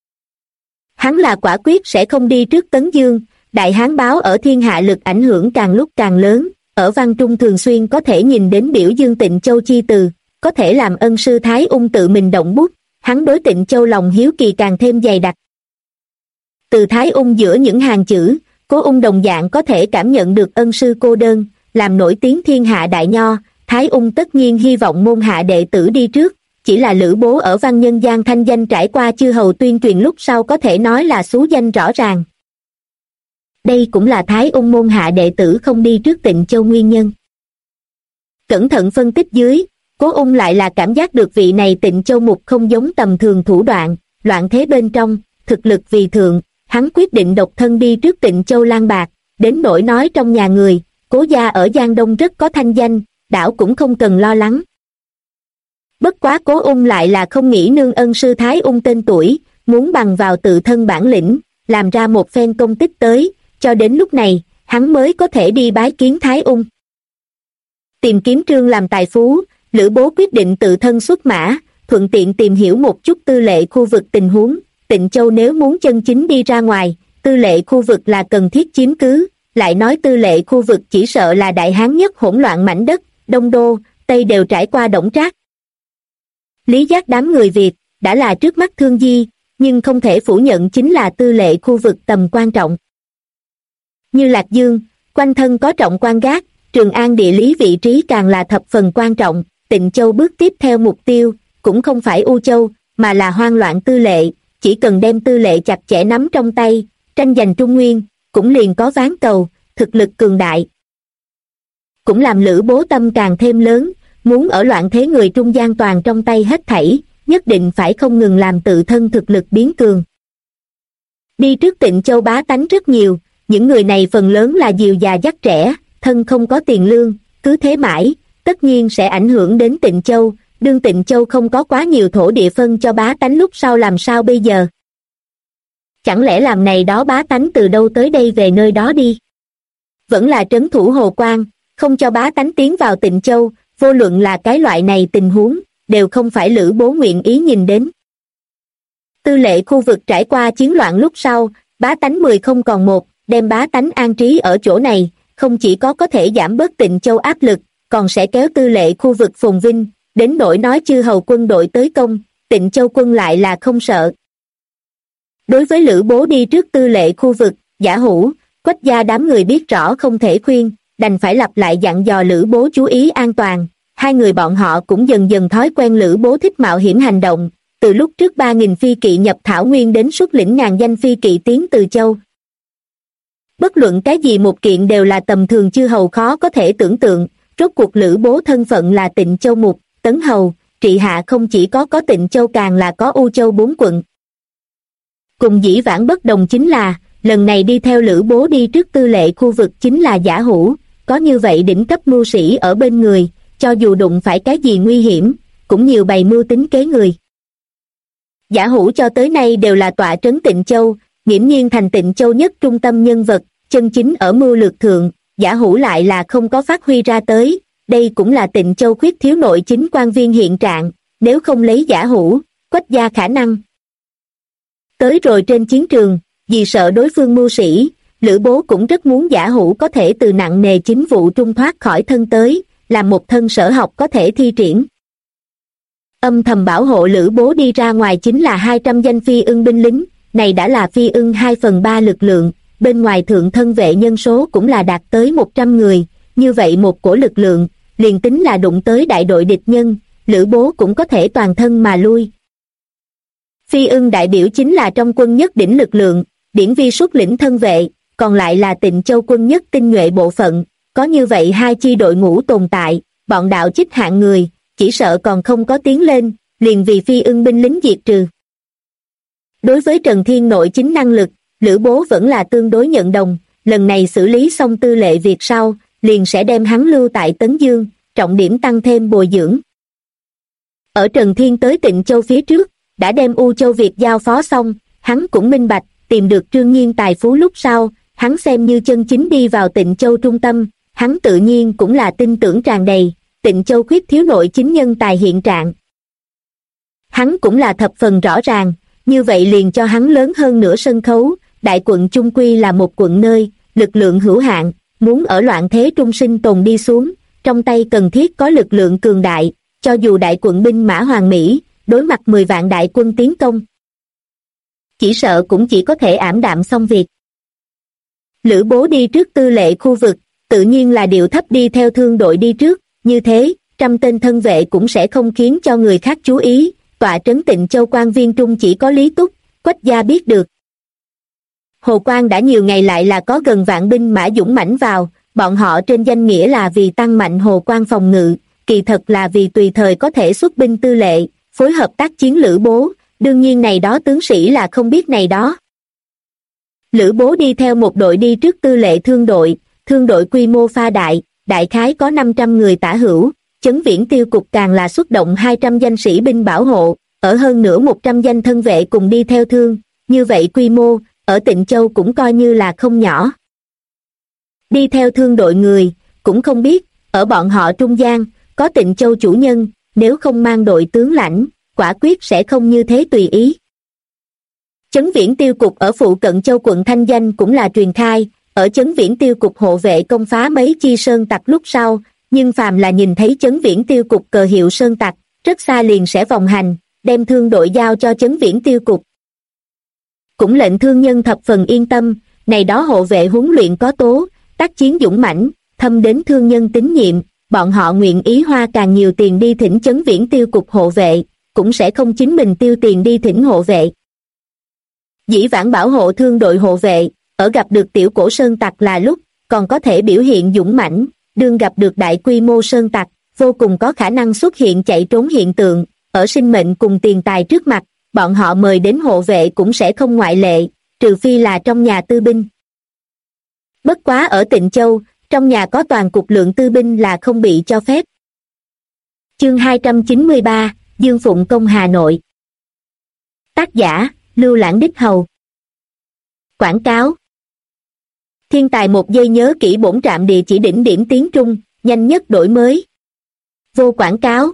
Hắn là quả quyết sẽ không đi trước Tấn Dương, Đại Hán báo ở thiên hạ lực ảnh hưởng càng lúc càng lớn, ở văn trung thường xuyên có thể nhìn đến biểu dương Tịnh Châu chi từ, có thể làm ân sư Thái Ung tự mình động bút, hắn đối Tịnh Châu lòng hiếu kỳ càng thêm dày đặc. Từ Thái Ung giữa những hàng chữ, Cố Ung đồng dạng có thể cảm nhận được ân sư cô đơn, làm nổi tiếng thiên hạ đại nho, Thái Ung tất nhiên hy vọng môn hạ đệ tử đi trước, chỉ là Lữ Bố ở văn nhân gian thanh danh trải qua chư hầu tuyên truyền lúc sau có thể nói là xú danh rõ ràng. Đây cũng là Thái Ung môn hạ đệ tử không đi trước Tịnh Châu nguyên nhân. Cẩn thận phân tích dưới, Cố Ung lại là cảm giác được vị này Tịnh Châu mục không giống tầm thường thủ đoạn, loạn thế bên trong, thực lực vì thượng, hắn quyết định độc thân đi trước Tịnh Châu lang bạc, đến nỗi nói trong nhà người, Cố gia ở Giang Đông rất có thanh danh, đảo cũng không cần lo lắng. Bất quá Cố Ung lại là không nghĩ nương ân sư Thái Ung tên tuổi, muốn bằng vào tự thân bản lĩnh, làm ra một phen công tích tới, cho đến lúc này, hắn mới có thể đi bái kiến Thái Ung. Tìm kiếm trương làm tài phú, Lữ Bố quyết định tự thân xuất mã, thuận tiện tìm hiểu một chút tư lệ khu vực tình huống. Tịnh Châu nếu muốn chân chính đi ra ngoài, tư lệ khu vực là cần thiết chiếm cứ, lại nói tư lệ khu vực chỉ sợ là đại hán nhất hỗn loạn mảnh đất, Đông Đô, Tây đều trải qua Đổng Trác. Lý Giác đám người Việt, đã là trước mắt thương di, nhưng không thể phủ nhận chính là tư lệ khu vực tầm quan trọng. Như Lạc Dương, quanh thân có trọng quan gác, Trường An địa lý vị trí càng là thập phần quan trọng, Tịnh Châu bước tiếp theo mục tiêu, cũng không phải U Châu, mà là hoang loạn tư lệ, chỉ cần đem tư lệ chặt chẽ nắm trong tay, tranh giành Trung Nguyên, cũng liền có ván cầu, thực lực cường đại. Cũng làm Lữ Bố tâm càng thêm lớn, muốn ở loạn thế người trung gian toàn trong tay hết thảy, nhất định phải không ngừng làm tự thân thực lực biến cường. Đi trước Tịnh Châu bá tánh rất nhiều, những người này phần lớn là dìu già dắt trẻ, thân không có tiền lương, cứ thế mãi, tất nhiên sẽ ảnh hưởng đến Tịnh Châu, đương Tịnh Châu không có quá nhiều thổ địa phân cho bá tánh lúc sau làm sao bây giờ? Chẳng lẽ làm này đó bá tánh từ đâu tới đây về nơi đó đi? Vẫn là trấn thủ Hồ Quan, không cho bá tánh tiến vào Tịnh Châu, vô luận là cái loại này tình huống, đều không phải Lữ Bố nguyện ý nhìn đến. Tư lệ khu vực trải qua chiến loạn lúc sau, bá tánh 10 không còn một, đem bá tánh an trí ở chỗ này, không chỉ có thể giảm bớt Tịnh Châu áp lực, còn sẽ kéo tư lệ khu vực phồn vinh, đến nỗi nói chư hầu quân đội tới công, Tịnh Châu quân lại là không sợ. Đối với Lữ Bố đi trước tư lệ khu vực, Giả Hữu, Quách gia đám người biết rõ không thể khuyên, đành phải lặp lại dặn dò Lữ Bố chú ý an toàn. Hai người bọn họ cũng dần dần thói quen Lữ Bố thích mạo hiểm hành động, từ lúc trước 3.000 phi kỵ nhập Thảo Nguyên đến xuất lĩnh ngàn danh phi kỵ tiến từ Châu. Bất luận cái gì một kiện đều là tầm thường chư hầu khó có thể tưởng tượng, rốt cuộc Lữ Bố thân phận là Tịnh Châu mục, Tấn hầu, trị hạ không chỉ có Tịnh Châu càng là có U Châu 4 quận. Cùng dĩ vãng bất đồng chính là, lần này đi theo Lữ Bố đi trước tư lệ khu vực chính là Giả Hữu, có như vậy đỉnh cấp mưu sĩ ở bên người, cho dù đụng phải cái gì nguy hiểm, cũng nhiều bày mưu tính kế người. Giả Hữu cho tới nay đều là tọa trấn Tịnh Châu, nghiễm nhiên thành Tịnh Châu nhất trung tâm nhân vật, chân chính ở mưu lược thượng, Giả Hữu lại là không có phát huy ra tới, đây cũng là Tịnh Châu khuyết thiếu nội chính quan viên hiện trạng, nếu không lấy Giả Hữu, Quách gia khả năng. Tới rồi trên chiến trường, vì sợ đối phương mưu sĩ, Lữ Bố cũng rất muốn Giả Hữu có thể từ nặng nề chính vụ trung thoát khỏi thân tới, làm một thân sở học có thể thi triển. Âm thầm bảo hộ Lữ Bố đi ra ngoài chính là 200 danh phi ưng binh lính, này đã là phi ưng 2/3 lực lượng, bên ngoài thượng thân vệ nhân số cũng là đạt tới 100 người, như vậy một cổ lực lượng, liền tính là đụng tới đại đội địch nhân, Lữ Bố cũng có thể toàn thân mà lui. Phi ưng đại biểu chính là trong quân nhất đỉnh lực lượng, điển vi xuất lĩnh thân vệ, còn lại là Tịnh Châu quân nhất tinh nhuệ bộ phận, có như vậy hai chi đội ngũ tồn tại, bọn đạo chích hạng người, chỉ sợ còn không có tiến lên, liền vì phi ưng binh lính diệt trừ. Đối với Trần Thiên nội chính năng lực, Lữ Bố vẫn là tương đối nhận đồng, lần này xử lý xong tư lệ việc sau, liền sẽ đem hắn lưu tại Tấn Dương, trọng điểm tăng thêm bồi dưỡng. Ở Trần Thiên tới Tịnh Châu phía trước, đã đem U Châu việc giao phó xong, hắn cũng minh bạch, tìm được Trương Nhiên tài phú lúc sau, hắn xem như chân chính đi vào Tịnh Châu trung tâm, hắn tự nhiên cũng là tin tưởng tràn đầy, Tịnh Châu khuyết thiếu nội chính nhân tài hiện trạng. Hắn cũng là thập phần rõ ràng, như vậy liền cho hắn lớn hơn nửa sân khấu, đại quận chung quy là một quận nơi, lực lượng hữu hạn, muốn ở loạn thế trung sinh tồn đi xuống, trong tay cần thiết có lực lượng cường đại, cho dù đại quận binh mã Hoàng Mỹ, đối mặt 10 vạn đại quân tiến công. Chỉ sợ cũng chỉ có thể ảm đạm xong việc. Lữ Bố đi trước tư lệ khu vực, tự nhiên là điệu thấp đi theo thương đội đi trước, như thế, 100 tên thân vệ cũng sẽ không khiến cho người khác chú ý, tọa trấn Tịnh Châu quan viên trung chỉ có Lý Túc, Quách gia biết được. Hồ Quan đã nhiều ngày lại là có gần vạn binh mã dũng mãnh vào, bọn họ trên danh nghĩa là vì tăng mạnh Hồ Quan phòng ngự, kỳ thật là vì tùy thời có thể xuất binh tư lệ, phối hợp tác chiến Lữ Bố, đương nhiên này đó tướng sĩ là không biết này đó. Lữ Bố đi theo một đội đi trước tư lệ thương đội quy mô pha đại, đại khái có 500 người tả hữu, Chấn Viễn Tiêu cục càng là xuất động 200 danh sĩ binh bảo hộ, ở hơn nữa 100 danh thân vệ cùng đi theo thương, như vậy quy mô, ở Tịnh Châu cũng coi như là không nhỏ. Đi theo thương đội người, cũng không biết, ở bọn họ trung gian, có Tịnh Châu chủ nhân, nếu không mang đội tướng lãnh, quả quyết sẽ không như thế tùy ý. Chấn Viễn Tiêu cục ở phụ cận Châu quận thanh danh cũng là truyền khai, ở Chấn Viễn Tiêu cục hộ vệ công phá mấy chi sơn tặc lúc sau, nhưng phàm là nhìn thấy Chấn Viễn Tiêu cục cờ hiệu sơn tặc, rất xa liền sẽ vòng hành, đem thương đội giao cho Chấn Viễn Tiêu cục. Cũng lệnh thương nhân thập phần yên tâm, này đó hộ vệ huấn luyện có tố, tác chiến dũng mãnh, thâm đến thương nhân tín nhiệm, bọn họ nguyện ý hoa càng nhiều tiền đi thỉnh Chấn Viễn Tiêu cục hộ vệ, cũng sẽ không chính mình tiêu tiền đi thỉnh hộ vệ. Dĩ vãng bảo hộ thương đội hộ vệ, ở gặp được tiểu cổ sơn tặc là lúc, còn có thể biểu hiện dũng mãnh, đương gặp được đại quy mô sơn tặc, vô cùng có khả năng xuất hiện chạy trốn hiện tượng, ở sinh mệnh cùng tiền tài trước mặt, bọn họ mời đến hộ vệ cũng sẽ không ngoại lệ, trừ phi là trong nhà tư binh. Bất quá ở Tịnh Châu, trong nhà có toàn cục lượng tư binh là không bị cho phép. Chương 293, Dương Phụng công Hà Nội. Tác giả, Lưu Lãng Đích Hầu. Quảng cáo. Thiên tài một giây nhớ kỹ bổn trạm địa chỉ đỉnh điểm tiếng Trung, nhanh nhất đổi mới. Vô quảng cáo.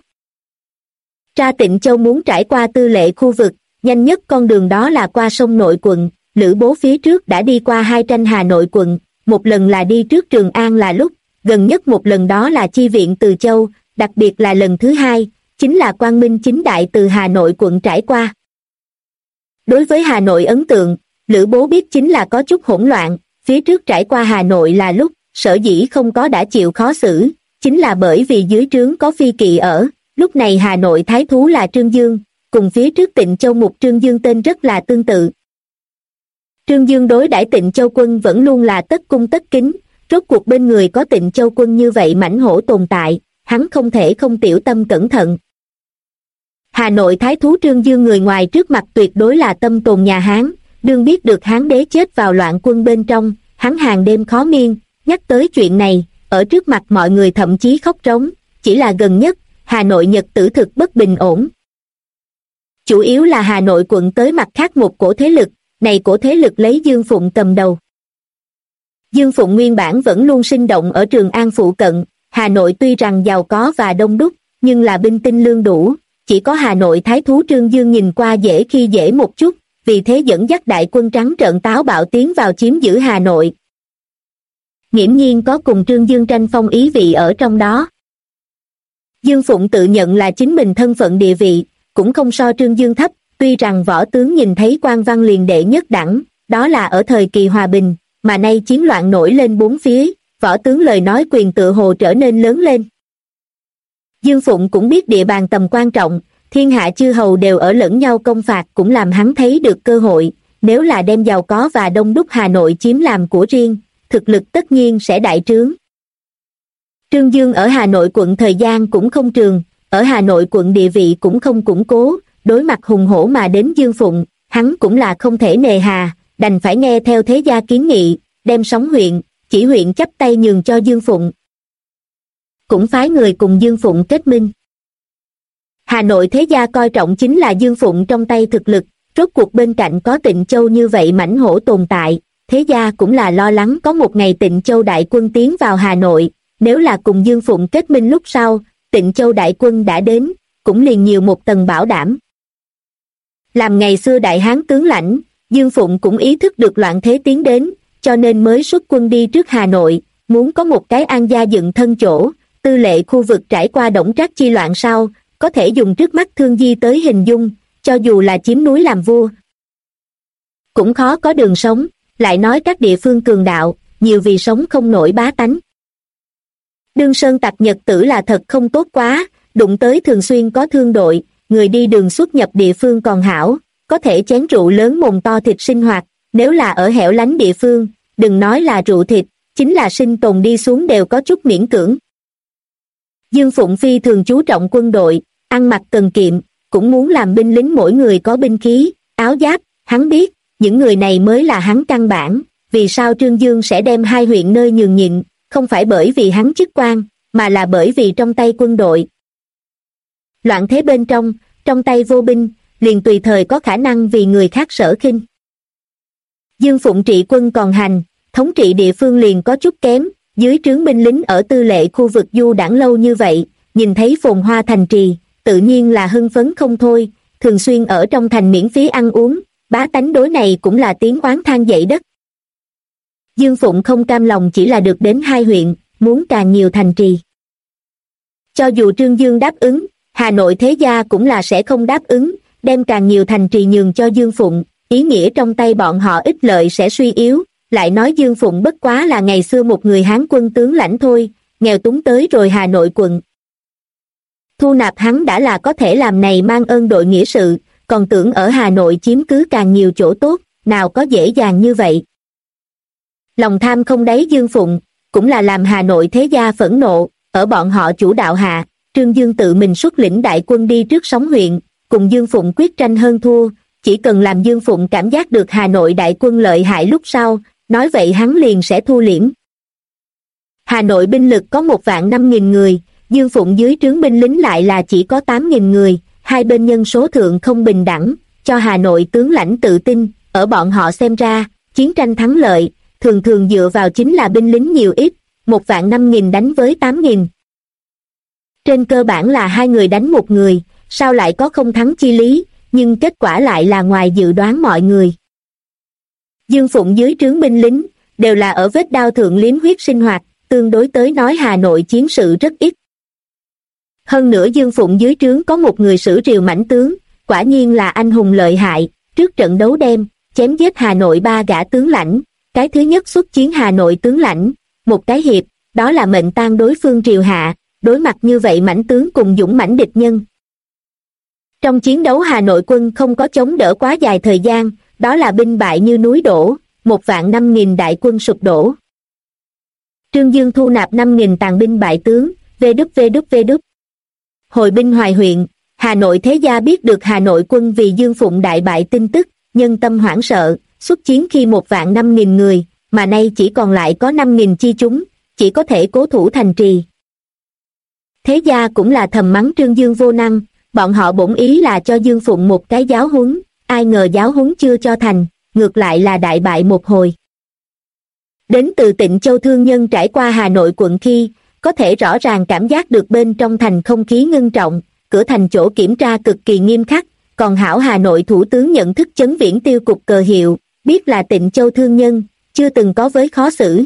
Ra Tịnh Châu muốn trải qua tư lệ khu vực, nhanh nhất con đường đó là qua sông Nội quận, Lữ Bố phía trước đã đi qua 2 tranh Hà Nội quận, một lần là đi trước Trường An là lúc, gần nhất một lần đó là chi viện từ Châu, đặc biệt là lần thứ hai, chính là Quang Minh chính đại từ Hà Nội quận trải qua. Đối với Hà Nội ấn tượng, Lữ Bố biết chính là có chút hỗn loạn, phía trước trải qua Hà Nội là lúc, sở dĩ không có đã chịu khó xử, chính là bởi vì dưới trướng có phi kỵ ở, lúc này Hà Nội thái thú là Trương Dương, cùng phía trước Tịnh Châu mục Trương Dương tên rất là tương tự. Trương Dương đối đãi Tịnh Châu quân vẫn luôn là tất cung tất kính, rốt cuộc bên người có Tịnh Châu quân như vậy mãnh hổ tồn tại, hắn không thể không tiểu tâm cẩn thận. Hà Nội thái thú Trương Dương người ngoài trước mặt tuyệt đối là tâm tồn nhà Hán, đương biết được Hán đế chết vào loạn quân bên trong, hắn hàng đêm khó miên, nhắc tới chuyện này, ở trước mặt mọi người thậm chí khóc trống, chỉ là gần nhất, Hà Nội nhật tử thực bất bình ổn. Chủ yếu là Hà Nội quận tới mặt khác một cổ thế lực, này cổ thế lực lấy Dương Phụng cầm đầu. Dương Phụng nguyên bản vẫn luôn sinh động ở Trường An phụ cận, Hà Nội tuy rằng giàu có và đông đúc, nhưng là binh tinh lương đủ, chỉ có Hà Nội thái thú Trương Dương nhìn qua dễ khi dễ một chút, vì thế dẫn dắt đại quân trắng trợn táo bạo tiến vào chiếm giữ Hà Nội. Nghiễm nhiên có cùng Trương Dương tranh phong ý vị ở trong đó. Dương Phụng tự nhận là chính mình thân phận địa vị, cũng không so Trương Dương thấp, tuy rằng võ tướng nhìn thấy quan văn liền đệ nhất đẳng, đó là ở thời kỳ hòa bình, mà nay chiến loạn nổi lên bốn phía, võ tướng lời nói quyền tự hồ trở nên lớn lên. Dương Phụng cũng biết địa bàn tầm quan trọng, thiên hạ chư hầu đều ở lẫn nhau công phạt cũng làm hắn thấy được cơ hội, nếu là đem giàu có và đông đúc Hà Nội chiếm làm của riêng, thực lực tất nhiên sẽ đại trướng. Trương Dương ở Hà Nội quận thời gian cũng không trường, ở Hà Nội quận địa vị cũng không củng cố, đối mặt hùng hổ mà đến Dương Phụng, hắn cũng là không thể nề hà, đành phải nghe theo thế gia kiến nghị, đem Sóng huyện, Chỉ huyện chắp tay nhường cho Dương Phụng. Cũng phái người cùng Dương Phụng kết minh. Hà Nội thế gia coi trọng chính là Dương Phụng trong tay thực lực, rốt cuộc bên cạnh có Tịnh Châu như vậy mãnh hổ tồn tại, thế gia cũng là lo lắng có một ngày Tịnh Châu đại quân tiến vào Hà Nội, nếu là cùng Dương Phụng kết minh lúc sau, Tịnh Châu đại quân đã đến, cũng liền nhiều một tầng bảo đảm. Làm ngày xưa đại hán tướng lãnh, Dương Phụng cũng ý thức được loạn thế tiến đến, cho nên mới xuất quân đi trước Hà Nội, muốn có một cái an gia dựng thân chỗ, tư lệ khu vực trải qua Đổng Trác chi loạn sau, có thể dùng trước mắt Thương Di tới hình dung, cho dù là chiếm núi làm vua. Cũng khó có đường sống, lại nói các địa phương cường đạo, nhiều vì sống không nổi bá tánh. Đương sơn tặc Nhật tử là thật không tốt quá, đụng tới thường xuyên có thương đội, người đi đường xuất nhập địa phương còn hảo, có thể chén rượu lớn mồm to thịt sinh hoạt, nếu là ở hẻo lánh địa phương, đừng nói là rượu thịt, chính là sinh tồn đi xuống đều có chút miễn cưỡng. Dương Phụng Phi thường chú trọng quân đội, ăn mặc cần kiệm, cũng muốn làm binh lính mỗi người có binh khí, áo giáp, hắn biết, những người này mới là hắn căn bản, vì sao Trương Dương sẽ đem 2 huyện nơi nhường nhịn, không phải bởi vì hắn chức quan, mà là bởi vì trong tay quân đội. Loạn thế bên trong tay vô binh, liền tùy thời có khả năng vì người khác sở khinh. Dương Phụng trị quân còn hành, thống trị địa phương liền có chút kém, dưới trướng binh lính ở tư lệ khu vực du đãng lâu như vậy, nhìn thấy phồn hoa thành trì, tự nhiên là hưng phấn không thôi, thường xuyên ở trong thành miễn phí ăn uống, bá tánh đối này cũng là tiếng oán than dậy đất. Dương Phụng không cam lòng chỉ là được đến 2 huyện, muốn càng nhiều thành trì. Cho dù Trương Dương đáp ứng, Hà Nội thế gia cũng là sẽ không đáp ứng, đem càng nhiều thành trì nhường cho Dương Phụng, ý nghĩa trong tay bọn họ ích lợi sẽ suy yếu, lại nói Dương Phụng bất quá là ngày xưa một người Hán quân tướng lãnh thôi, nghèo túng tới rồi Hà Nội quận. Thu nạp hắn đã là có thể làm này mang ơn đội nghĩa sự, còn tưởng ở Hà Nội chiếm cứ càng nhiều chỗ tốt, nào có dễ dàng như vậy. Lòng tham không đáy Dương Phụng, cũng là làm Hà Nội thế gia phẫn nộ, ở bọn họ chủ đạo hạ, Trương Dương tự mình xuất lĩnh đại quân đi trước sóng huyện, cùng Dương Phụng quyết tranh hơn thua, chỉ cần làm Dương Phụng cảm giác được Hà Nội đại quân lợi hại lúc sau, nói vậy hắn liền sẽ thu liễm. Hà Nội binh lực có 1.500.000 người, Dương Phụng dưới trướng binh lính lại là chỉ có 8.000 người, hai bên nhân số thượng không bình đẳng, cho Hà Nội tướng lãnh tự tin, ở bọn họ xem ra, chiến tranh thắng lợi, thường thường dựa vào chính là binh lính nhiều ít, 1.500.000 đánh với 8.000. Trên cơ bản là 2 người đánh 1 người, sao lại có không thắng chi lý, nhưng kết quả lại là ngoài dự đoán mọi người. Dương Phụng dưới trướng binh lính, đều là ở vết đao thượng liếm huyết sinh hoạt, tương đối tới nói Hà Nội chiến sự rất ít. Hơn nữa Dương Phụng dưới trướng có một người sử rìu mãnh tướng, quả nhiên là anh hùng lợi hại, trước trận đấu đem, chém giết Hà Nội 3 gã tướng lãnh, cái thứ nhất xuất chiến Hà Nội tướng lãnh, một cái hiệp, đó là mệnh tang đối phương triều hạ, đối mặt như vậy mãnh tướng cùng dũng mãnh địch nhân. Trong chiến đấu Hà Nội quân không có chống đỡ quá dài thời gian, đó là binh bại như núi đổ, 1.500.000 đại quân sụp đổ. Trương Dương thu nạp 5.000 tàn binh bại tướng, VWVW. Hồi binh Hoài huyện, Hà Nội thế gia biết được Hà Nội quân vì Dương Phụng đại bại tin tức, nhân tâm hoảng sợ, xuất chiến khi 1.500.000 người, mà nay chỉ còn lại có 5.000 chi chúng, chỉ có thể cố thủ thành trì. Thế gia cũng là thầm mắng Trương Dương vô năng, bọn họ bổn ý là cho Dương Phụng một cái giáo huấn, ai ngờ giáo huấn chưa cho thành, ngược lại là đại bại một hồi. Đến từ Tịnh Châu thương nhân trải qua Hà Nội quận khi, có thể rõ ràng cảm giác được bên trong thành không khí ngưng trọng, cửa thành chỗ kiểm tra cực kỳ nghiêm khắc, còn hảo Hà Nội thủ tướng nhận thức chấn viễn tiêu cục cờ hiệu, biết là Tịnh Châu thương nhân, chưa từng có với khó xử.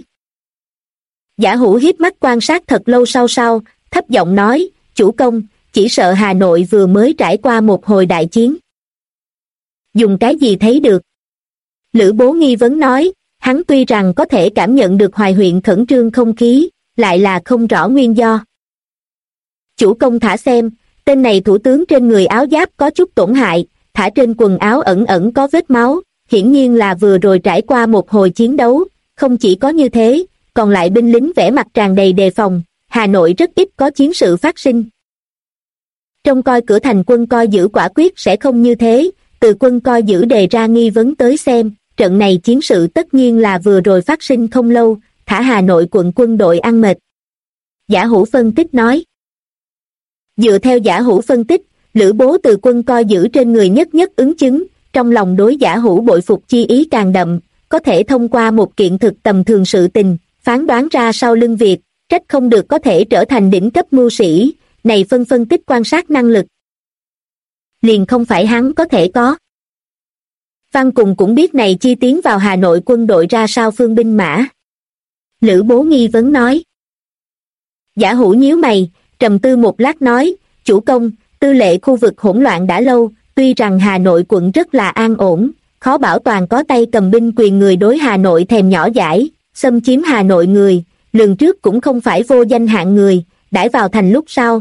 Giả Hữu hiếp mắt quan sát thật lâu sau, thấp giọng nói, chủ công, chỉ sợ Hà Nội vừa mới trải qua một hồi đại chiến. Dùng cái gì thấy được? Lữ Bố nghi vấn nói, hắn tuy rằng có thể cảm nhận được Hoài huyện khẩn trương không khí, lại là không rõ nguyên do. Chủ công thả xem, tên này thủ tướng trên người áo giáp có chút tổn hại, thả trên quần áo ẩn ẩn có vết máu, hiển nhiên là vừa rồi trải qua một hồi chiến đấu, không chỉ có như thế, còn lại binh lính vẻ mặt tràn đầy đề phòng, Hà Nội rất ít có chiến sự phát sinh. Trông coi cửa thành quân coi giữ quả quyết sẽ không như thế, từ quân coi giữ đề ra nghi vấn tới xem, trận này chiến sự tất nhiên là vừa rồi phát sinh không lâu, thả Hà Nội quận quân đội ăn mệt. Giả Hữu phân tích nói. Dựa theo Giả Hữu phân tích, Lữ Bố từ quân coi giữ trên người nhất ứng chứng, trong lòng đối Giả Hữu bội phục chi ý càng đậm, có thể thông qua một kiện thực tầm thường sự tình, phán đoán ra sau lưng việc, trách không được có thể trở thành đỉnh cấp mưu sĩ, này phân tích quan sát năng lực. Liền không phải hắn có thể có. Văn Cùng cũng biết này chi tiến vào Hà Nội quân đội ra sao phương binh mã. Lữ Bố nghi vấn nói. Giả Hữu nhíu mày, trầm tư một lát nói, chủ công, tư lệ khu vực hỗn loạn đã lâu, tuy rằng Hà Nội quận rất là an ổn, khó bảo toàn có tay cầm binh quyền người đối Hà Nội thèm nhỏ dãi, xâm chiếm Hà Nội người, lường trước cũng không phải vô danh hạng người, đãi vào thành lúc sau.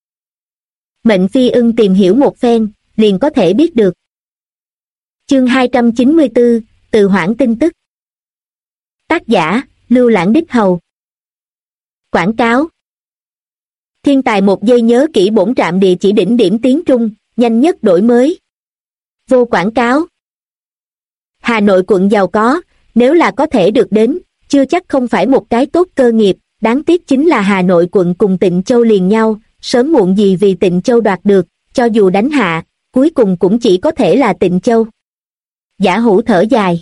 Mệnh Phi Ưng tìm hiểu một phen, liền có thể biết được. Chương 294, Từ Hoãn tin tức. Tác giả, Lưu Lãng Đích Hầu. Quảng cáo. Thiên tài một giây nhớ kỹ bổn trạm địa chỉ đỉnh điểm tiếng Trung, nhanh nhất đổi mới. Vô quảng cáo. Hà Nội quận giàu có, nếu là có thể được đến, chưa chắc không phải một cái tốt cơ nghiệp, đáng tiếc chính là Hà Nội quận cùng Tịnh Châu liền nhau, sớm muộn gì vì Tịnh Châu đoạt được, cho dù đánh hạ, cuối cùng cũng chỉ có thể là Tịnh Châu. Giả Hữu thở dài.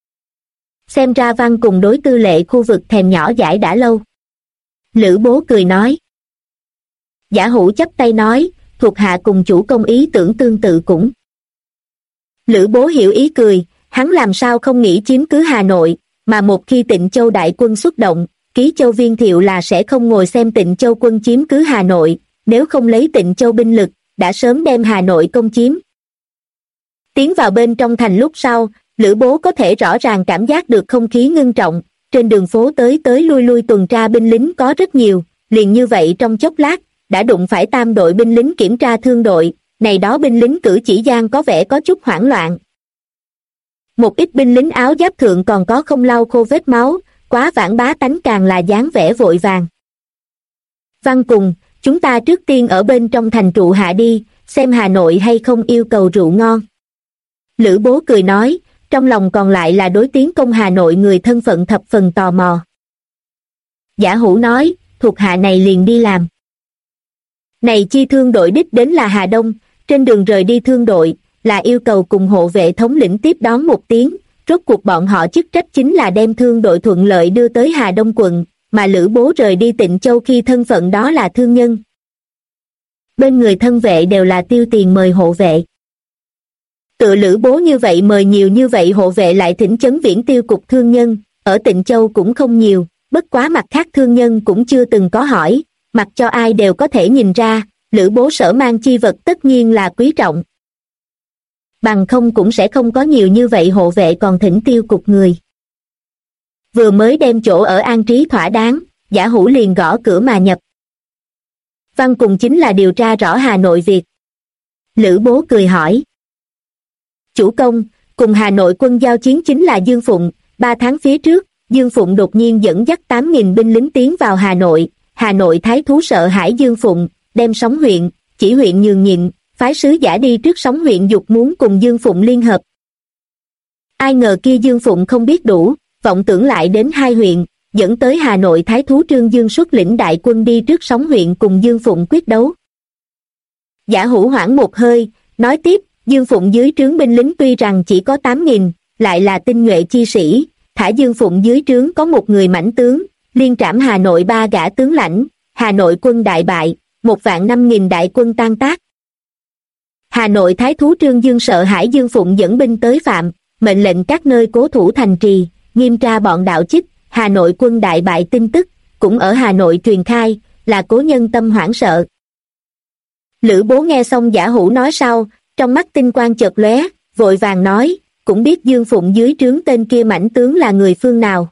Xem ra Văn cùng đối Tư Lệ khu vực thèm nhỏ dãi đã lâu. Lữ Bố cười nói. Giả Hữu chắp tay nói, thuộc hạ cùng chủ công ý tưởng tương tự cũng. Lữ Bố hiểu ý cười, hắn làm sao không nghĩ chiếm cứ Hà Nội, mà một khi Tịnh Châu đại quân xuất động, Ký Châu Viên Thiệu là sẽ không ngồi xem Tịnh Châu quân chiếm cứ Hà Nội, nếu không lấy Tịnh Châu binh lực, đã sớm đem Hà Nội công chiếm. Tiến vào bên trong thành lúc sau, Lữ Bố có thể rõ ràng cảm giác được không khí ngưng trọng, trên đường phố tới lui lui tuần tra binh lính có rất nhiều, liền như vậy trong chốc lát, đã đụng phải tam đội binh lính kiểm tra thương đội, này đó binh lính cử chỉ gian có vẻ có chút hoảng loạn. Một ít binh lính áo giáp thượng còn có không lau khô vết máu, quá vãng bá tánh càng là dáng vẻ vội vàng. Văn cùng, chúng ta trước tiên ở bên trong thành trụ hạ đi, xem Hà Nội hay không yêu cầu rượu ngon. Lữ Bố cười nói, trong lòng còn lại là đối tiến công Hà Nội người thân phận thập phần tò mò. Giả Hữu nói, thuộc hạ này liền đi làm. Này chi thương đội đích đến là Hà Đông, trên đường rời đi thương đội, là yêu cầu cùng hộ vệ thống lĩnh tiếp đón một tiếng, rốt cuộc bọn họ chức trách chính là đem thương đội thuận lợi đưa tới Hà Đông quận, mà Lữ Bố rời đi Tịnh Châu khi thân phận đó là thương nhân. Bên người thân vệ đều là tiêu tiền mời hộ vệ. Tựa Lữ Bố như vậy mời nhiều như vậy hộ vệ lại thỉnh chấn viễn tiêu cục thương nhân, ở Tịnh Châu cũng không nhiều, bất quá mặt khác thương nhân cũng chưa từng có hỏi, mặc cho ai đều có thể nhìn ra, Lữ Bố sở mang chi vật tất nhiên là quý trọng. Bằng không cũng sẽ không có nhiều như vậy hộ vệ còn thỉnh tiêu cục người. Vừa mới đem chỗ ở an trí thỏa đáng, Giả Hữu liền gõ cửa mà nhập. Văn cùng chính là điều tra rõ Hà Nội việc. Lữ Bố cười hỏi. Chủ công, cùng Hà Nội quân giao chiến chính là Dương Phụng, 3 tháng phía trước, Dương Phụng đột nhiên dẫn dắt 8.000 binh lính tiến vào Hà Nội thái thú sợ hãi Dương Phụng, đem Sóng huyện, chỉ huyện nhường nhịn, phái sứ giả đi trước Sóng huyện dục muốn cùng Dương Phụng liên hợp. Ai ngờ kia Dương Phụng không biết đủ, vọng tưởng lại đến 2 huyện, dẫn tới Hà Nội thái thú Trương Dương xuất lĩnh đại quân đi trước Sóng huyện cùng Dương Phụng quyết đấu. Giả Hữu hoảng một hơi, nói tiếp, Dương Phụng dưới trướng binh lính tuy rằng chỉ có 8.000, lại là tinh nhuệ chi sĩ, thả Dương Phụng dưới trướng có một người mãnh tướng, liên trảm Hà Nội 3 gã tướng lãnh, Hà Nội quân đại bại, 1.500.000 đại quân tan tác. Hà Nội thái thú Trương Dương sợ hãi Dương Phụng dẫn binh tới phạm, mệnh lệnh các nơi cố thủ thành trì, nghiêm tra bọn đạo chích, Hà Nội quân đại bại tin tức, cũng ở Hà Nội truyền khai, là cố nhân tâm hoảng sợ. Lữ Bố nghe xong Giả Hữu nói sau, trong mắt tinh quang chợt lóe, vội vàng nói, cũng biết Dương Phụng dưới trướng tên kia mãnh tướng là người phương nào.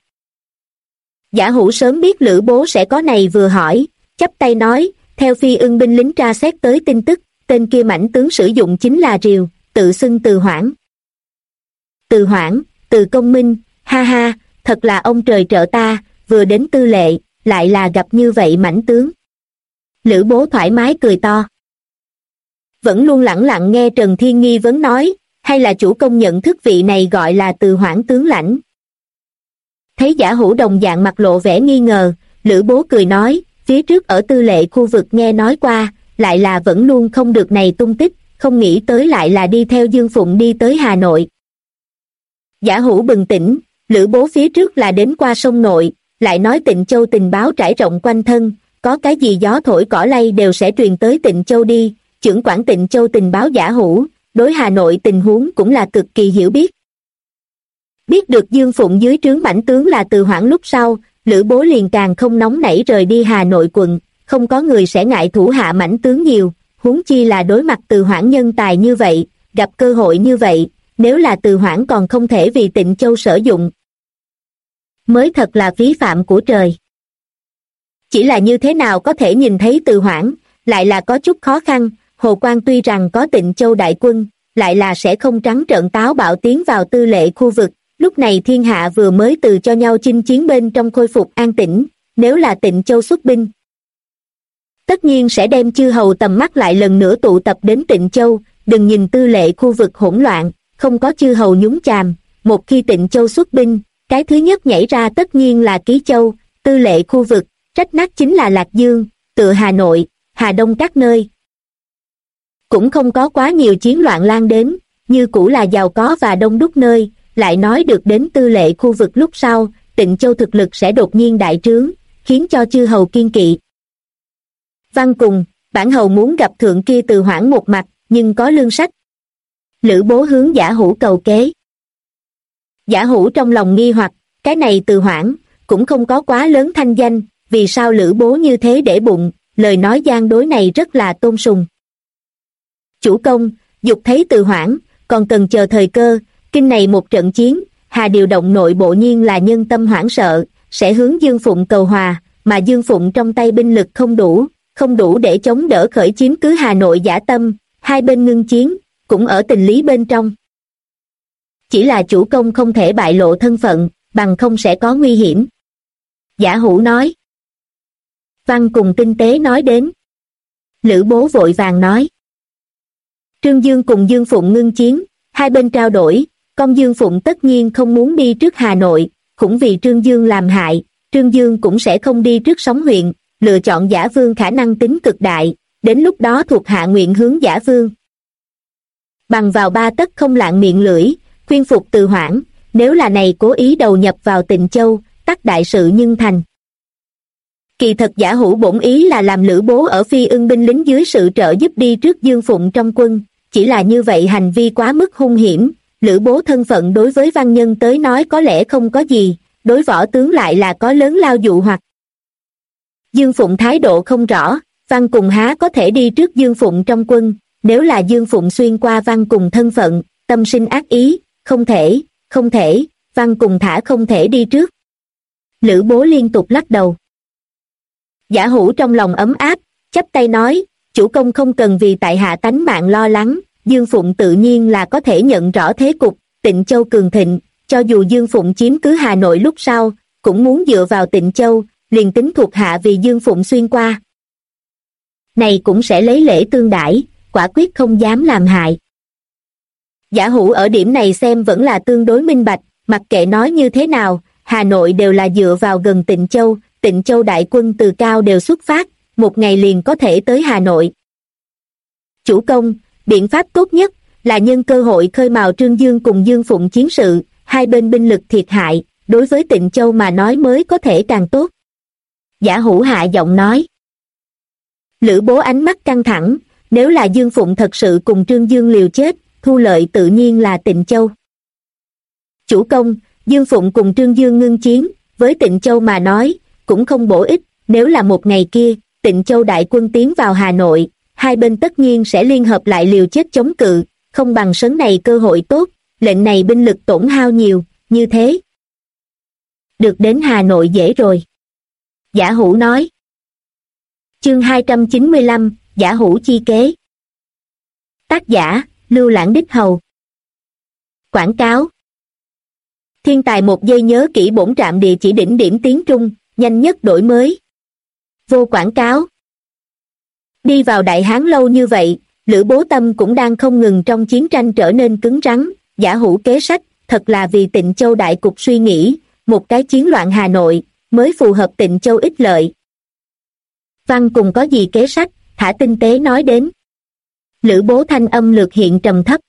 Giả Hữu sớm biết Lữ Bố sẽ có này vừa hỏi, chắp tay nói, theo Phi Ưng binh lính tra xét tới tin tức, tên kia mãnh tướng sử dụng chính là Rìu, tự xưng Từ Hoãn. Từ Hoãn, Từ Công Minh, ha ha, thật là ông trời trợ ta, vừa đến Tư Lệ, lại là gặp như vậy mãnh tướng. Lữ Bố thoải mái cười to. Vẫn luôn lẳng lặng nghe Trần Thiên nghi vấn nói, hay là chủ công nhận thức vị này gọi là Từ Hoãn tướng lãnh. Thấy Giả Hữu đồng dạng mặt lộ vẻ nghi ngờ, Lữ Bố cười nói, phía trước ở Tư Lệ khu vực nghe nói qua, lại là vẫn luôn không được này tung tích, không nghĩ tới lại là đi theo Dương Phụng đi tới Hà Nội. Giả Hữu bừng tỉnh, Lữ Bố phía trước là đến qua sông Nội, lại nói Tịnh Châu tình báo trải rộng quanh thân, có cái gì gió thổi cỏ lay đều sẽ truyền tới Tịnh Châu đi, chưởng quản Tịnh Châu tình báo Giả Hữu, đối Hà Nội tình huống cũng là cực kỳ hiểu biết. Biết được Dương Phụng dưới trướng mãnh tướng là Từ Hoãn lúc sau, Lữ Bố liền càng không nóng nảy rời đi Hà Nội quận, không có người sẽ ngại thủ hạ mãnh tướng nhiều, huống chi là đối mặt Từ Hoãn nhân tài như vậy, gặp cơ hội như vậy, nếu là Từ Hoãn còn không thể vì Tịnh Châu sử dụng, mới thật là phí phạm của trời. Chỉ là như thế nào có thể nhìn thấy Từ Hoãn, lại là có chút khó khăn. Hồ Quang tuy rằng có Tịnh Châu đại quân, lại là sẽ không trắng trợn táo bạo tiến vào tư lệ khu vực. Lúc này thiên hạ vừa mới từ cho nhau chinh chiến bên trong khôi phục an tĩnh, nếu là Tịnh Châu xuất binh, tất nhiên sẽ đem chư hầu tầm mắt lại lần nữa tụ tập đến Tịnh Châu. Đừng nhìn tư lệ khu vực hỗn loạn, không có chư hầu nhúng chàm, một khi Tịnh Châu xuất binh, cái thứ nhất nhảy ra tất nhiên là Ký Châu. Tư lệ khu vực, trách nát chính là Lạc Dương, tựa Hà Nội, Hà Đông các nơi. Cũng không có quá nhiều chiến loạn lan đến, như cũ là giàu có và đông đúc nơi. Lại nói được đến tư lệ khu vực lúc sau, Tịnh Châu thực lực sẽ đột nhiên đại trướng, khiến cho chư hầu kiên kỵ. Văn Cùng, bản hầu muốn gặp thượng kia Từ Hoãn một mặt, nhưng có lương sách. Lữ Bố hướng Giả Hủ cầu kế. Giả Hủ trong lòng nghi hoặc, cái này Từ Hoãn cũng không có quá lớn thanh danh, vì sao Lữ Bố như thế để bụng, lời nói gian đối này rất là tôn sùng. Chủ công, dục thấy Từ Hoãn, còn cần chờ thời cơ. Kinh này một trận chiến, Hà điều động nội bộ nhiên là nhân tâm hoảng sợ, sẽ hướng Dương Phụng cầu hòa, mà Dương Phụng trong tay binh lực không đủ để chống đỡ khởi chiếm cứ Hà Nội dã tâm. Hai bên ngưng chiến, cũng ở tình lý bên trong. Chỉ là chủ công không thể bại lộ thân phận, bằng không sẽ có nguy hiểm. Giả Hủ nói. Văn Cùng tinh tế nói đến. Lữ Bố vội vàng nói. Trương Dương cùng Dương Phụng ngưng chiến, hai bên trao đổi, con Dương Phụng tất nhiên không muốn đi trước Hà Nội, cũng vì Trương Dương làm hại, Trương Dương cũng sẽ không đi trước Sóng huyện, lựa chọn Giả Vương khả năng tính cực đại, đến lúc đó thuộc hạ nguyện hướng Giả Vương. Bằng vào ba tấc không lạng miệng lưỡi, khuyên phục Từ Hoãn, nếu là này cố ý đầu nhập vào Tịnh Châu, tắc đại sự nhưng thành. Kỳ thật Giả Hủ bổn ý là làm Lữ Bố ở Phi Ưng binh lính dưới sự trợ giúp đi trước Dương Phụng trong quân, chỉ là như vậy hành vi quá mức hung hiểm. Lữ Bố thân phận đối với văn nhân tới nói có lẽ không có gì, đối võ tướng lại là có lớn lao dụ hoặc. Dương Phụng thái độ không rõ, Văn Cùng há có thể đi trước Dương Phụng trong quân, nếu là Dương Phụng xuyên qua Văn Cùng thân phận, tâm sinh ác ý, không thể, Văn Cùng thả không thể đi trước. Lữ Bố liên tục lắc đầu. Giả Hủ trong lòng ấm áp, chắp tay nói, chủ công không cần vì tại hạ tánh mạng lo lắng, Dương Phụng tự nhiên là có thể nhận rõ thế cục, Tịnh Châu cường thịnh, cho dù Dương Phụng chiếm cứ Hà Nội lúc sau, cũng muốn dựa vào Tịnh Châu, liền tính thuộc hạ vì Dương Phụng xuyên qua. Này cũng sẽ lấy lễ tương đãi, quả quyết không dám làm hại. Giả Hủ ở điểm này xem vẫn là tương đối minh bạch, mặc kệ nói như thế nào, Hà Nội đều là dựa vào gần Tịnh Châu đại quân từ cao đều xuất phát, một ngày liền có thể tới Hà Nội. Chủ công, biện pháp tốt nhất là nhân cơ hội khơi mào Trương Dương cùng Dương Phụng chiến sự, hai bên binh lực thiệt hại, đối với Tịnh Châu mà nói mới có thể càng tốt. Giả Hủ hạ giọng nói. Lữ Bố ánh mắt căng thẳng, nếu là Dương Phụng thật sự cùng Trương Dương liều chết, thu lợi tự nhiên là Tịnh Châu. Chủ công, Dương Phụng cùng Trương Dương ngưng chiến, với Tịnh Châu mà nói, cũng không bổ ích, nếu là một ngày kia, Tịnh Châu đại quân tiến vào Hà Nội, hai bên tất nhiên sẽ liên hợp lại liều chết chống cự, không bằng sấn này cơ hội tốt, lệnh này binh lực tổn hao nhiều, như thế. Được đến Hà Nội dễ rồi. Giả Hủ nói. Chương 295, Giả Hủ chi kế. Tác giả, Lưu Lãng Đích Hầu. Quảng cáo. Thiên tài một giây nhớ kỹ bổn trạm địa chỉ đỉnh điểm tiếng Trung, nhanh nhất đổi mới. Vô quảng cáo. Đi vào Đại Hán lâu như vậy, Lữ Bố tâm cũng đang không ngừng trong chiến tranh trở nên cứng rắn, Giả Hủ kế sách, thật là vì Tịnh Châu đại cục suy nghĩ, một cái chiến loạn Hà Nội, mới phù hợp Tịnh Châu ích lợi. Văn Cùng có gì kế sách, thả tinh tế nói đến. Lữ Bố thanh âm lược hiện trầm thấp.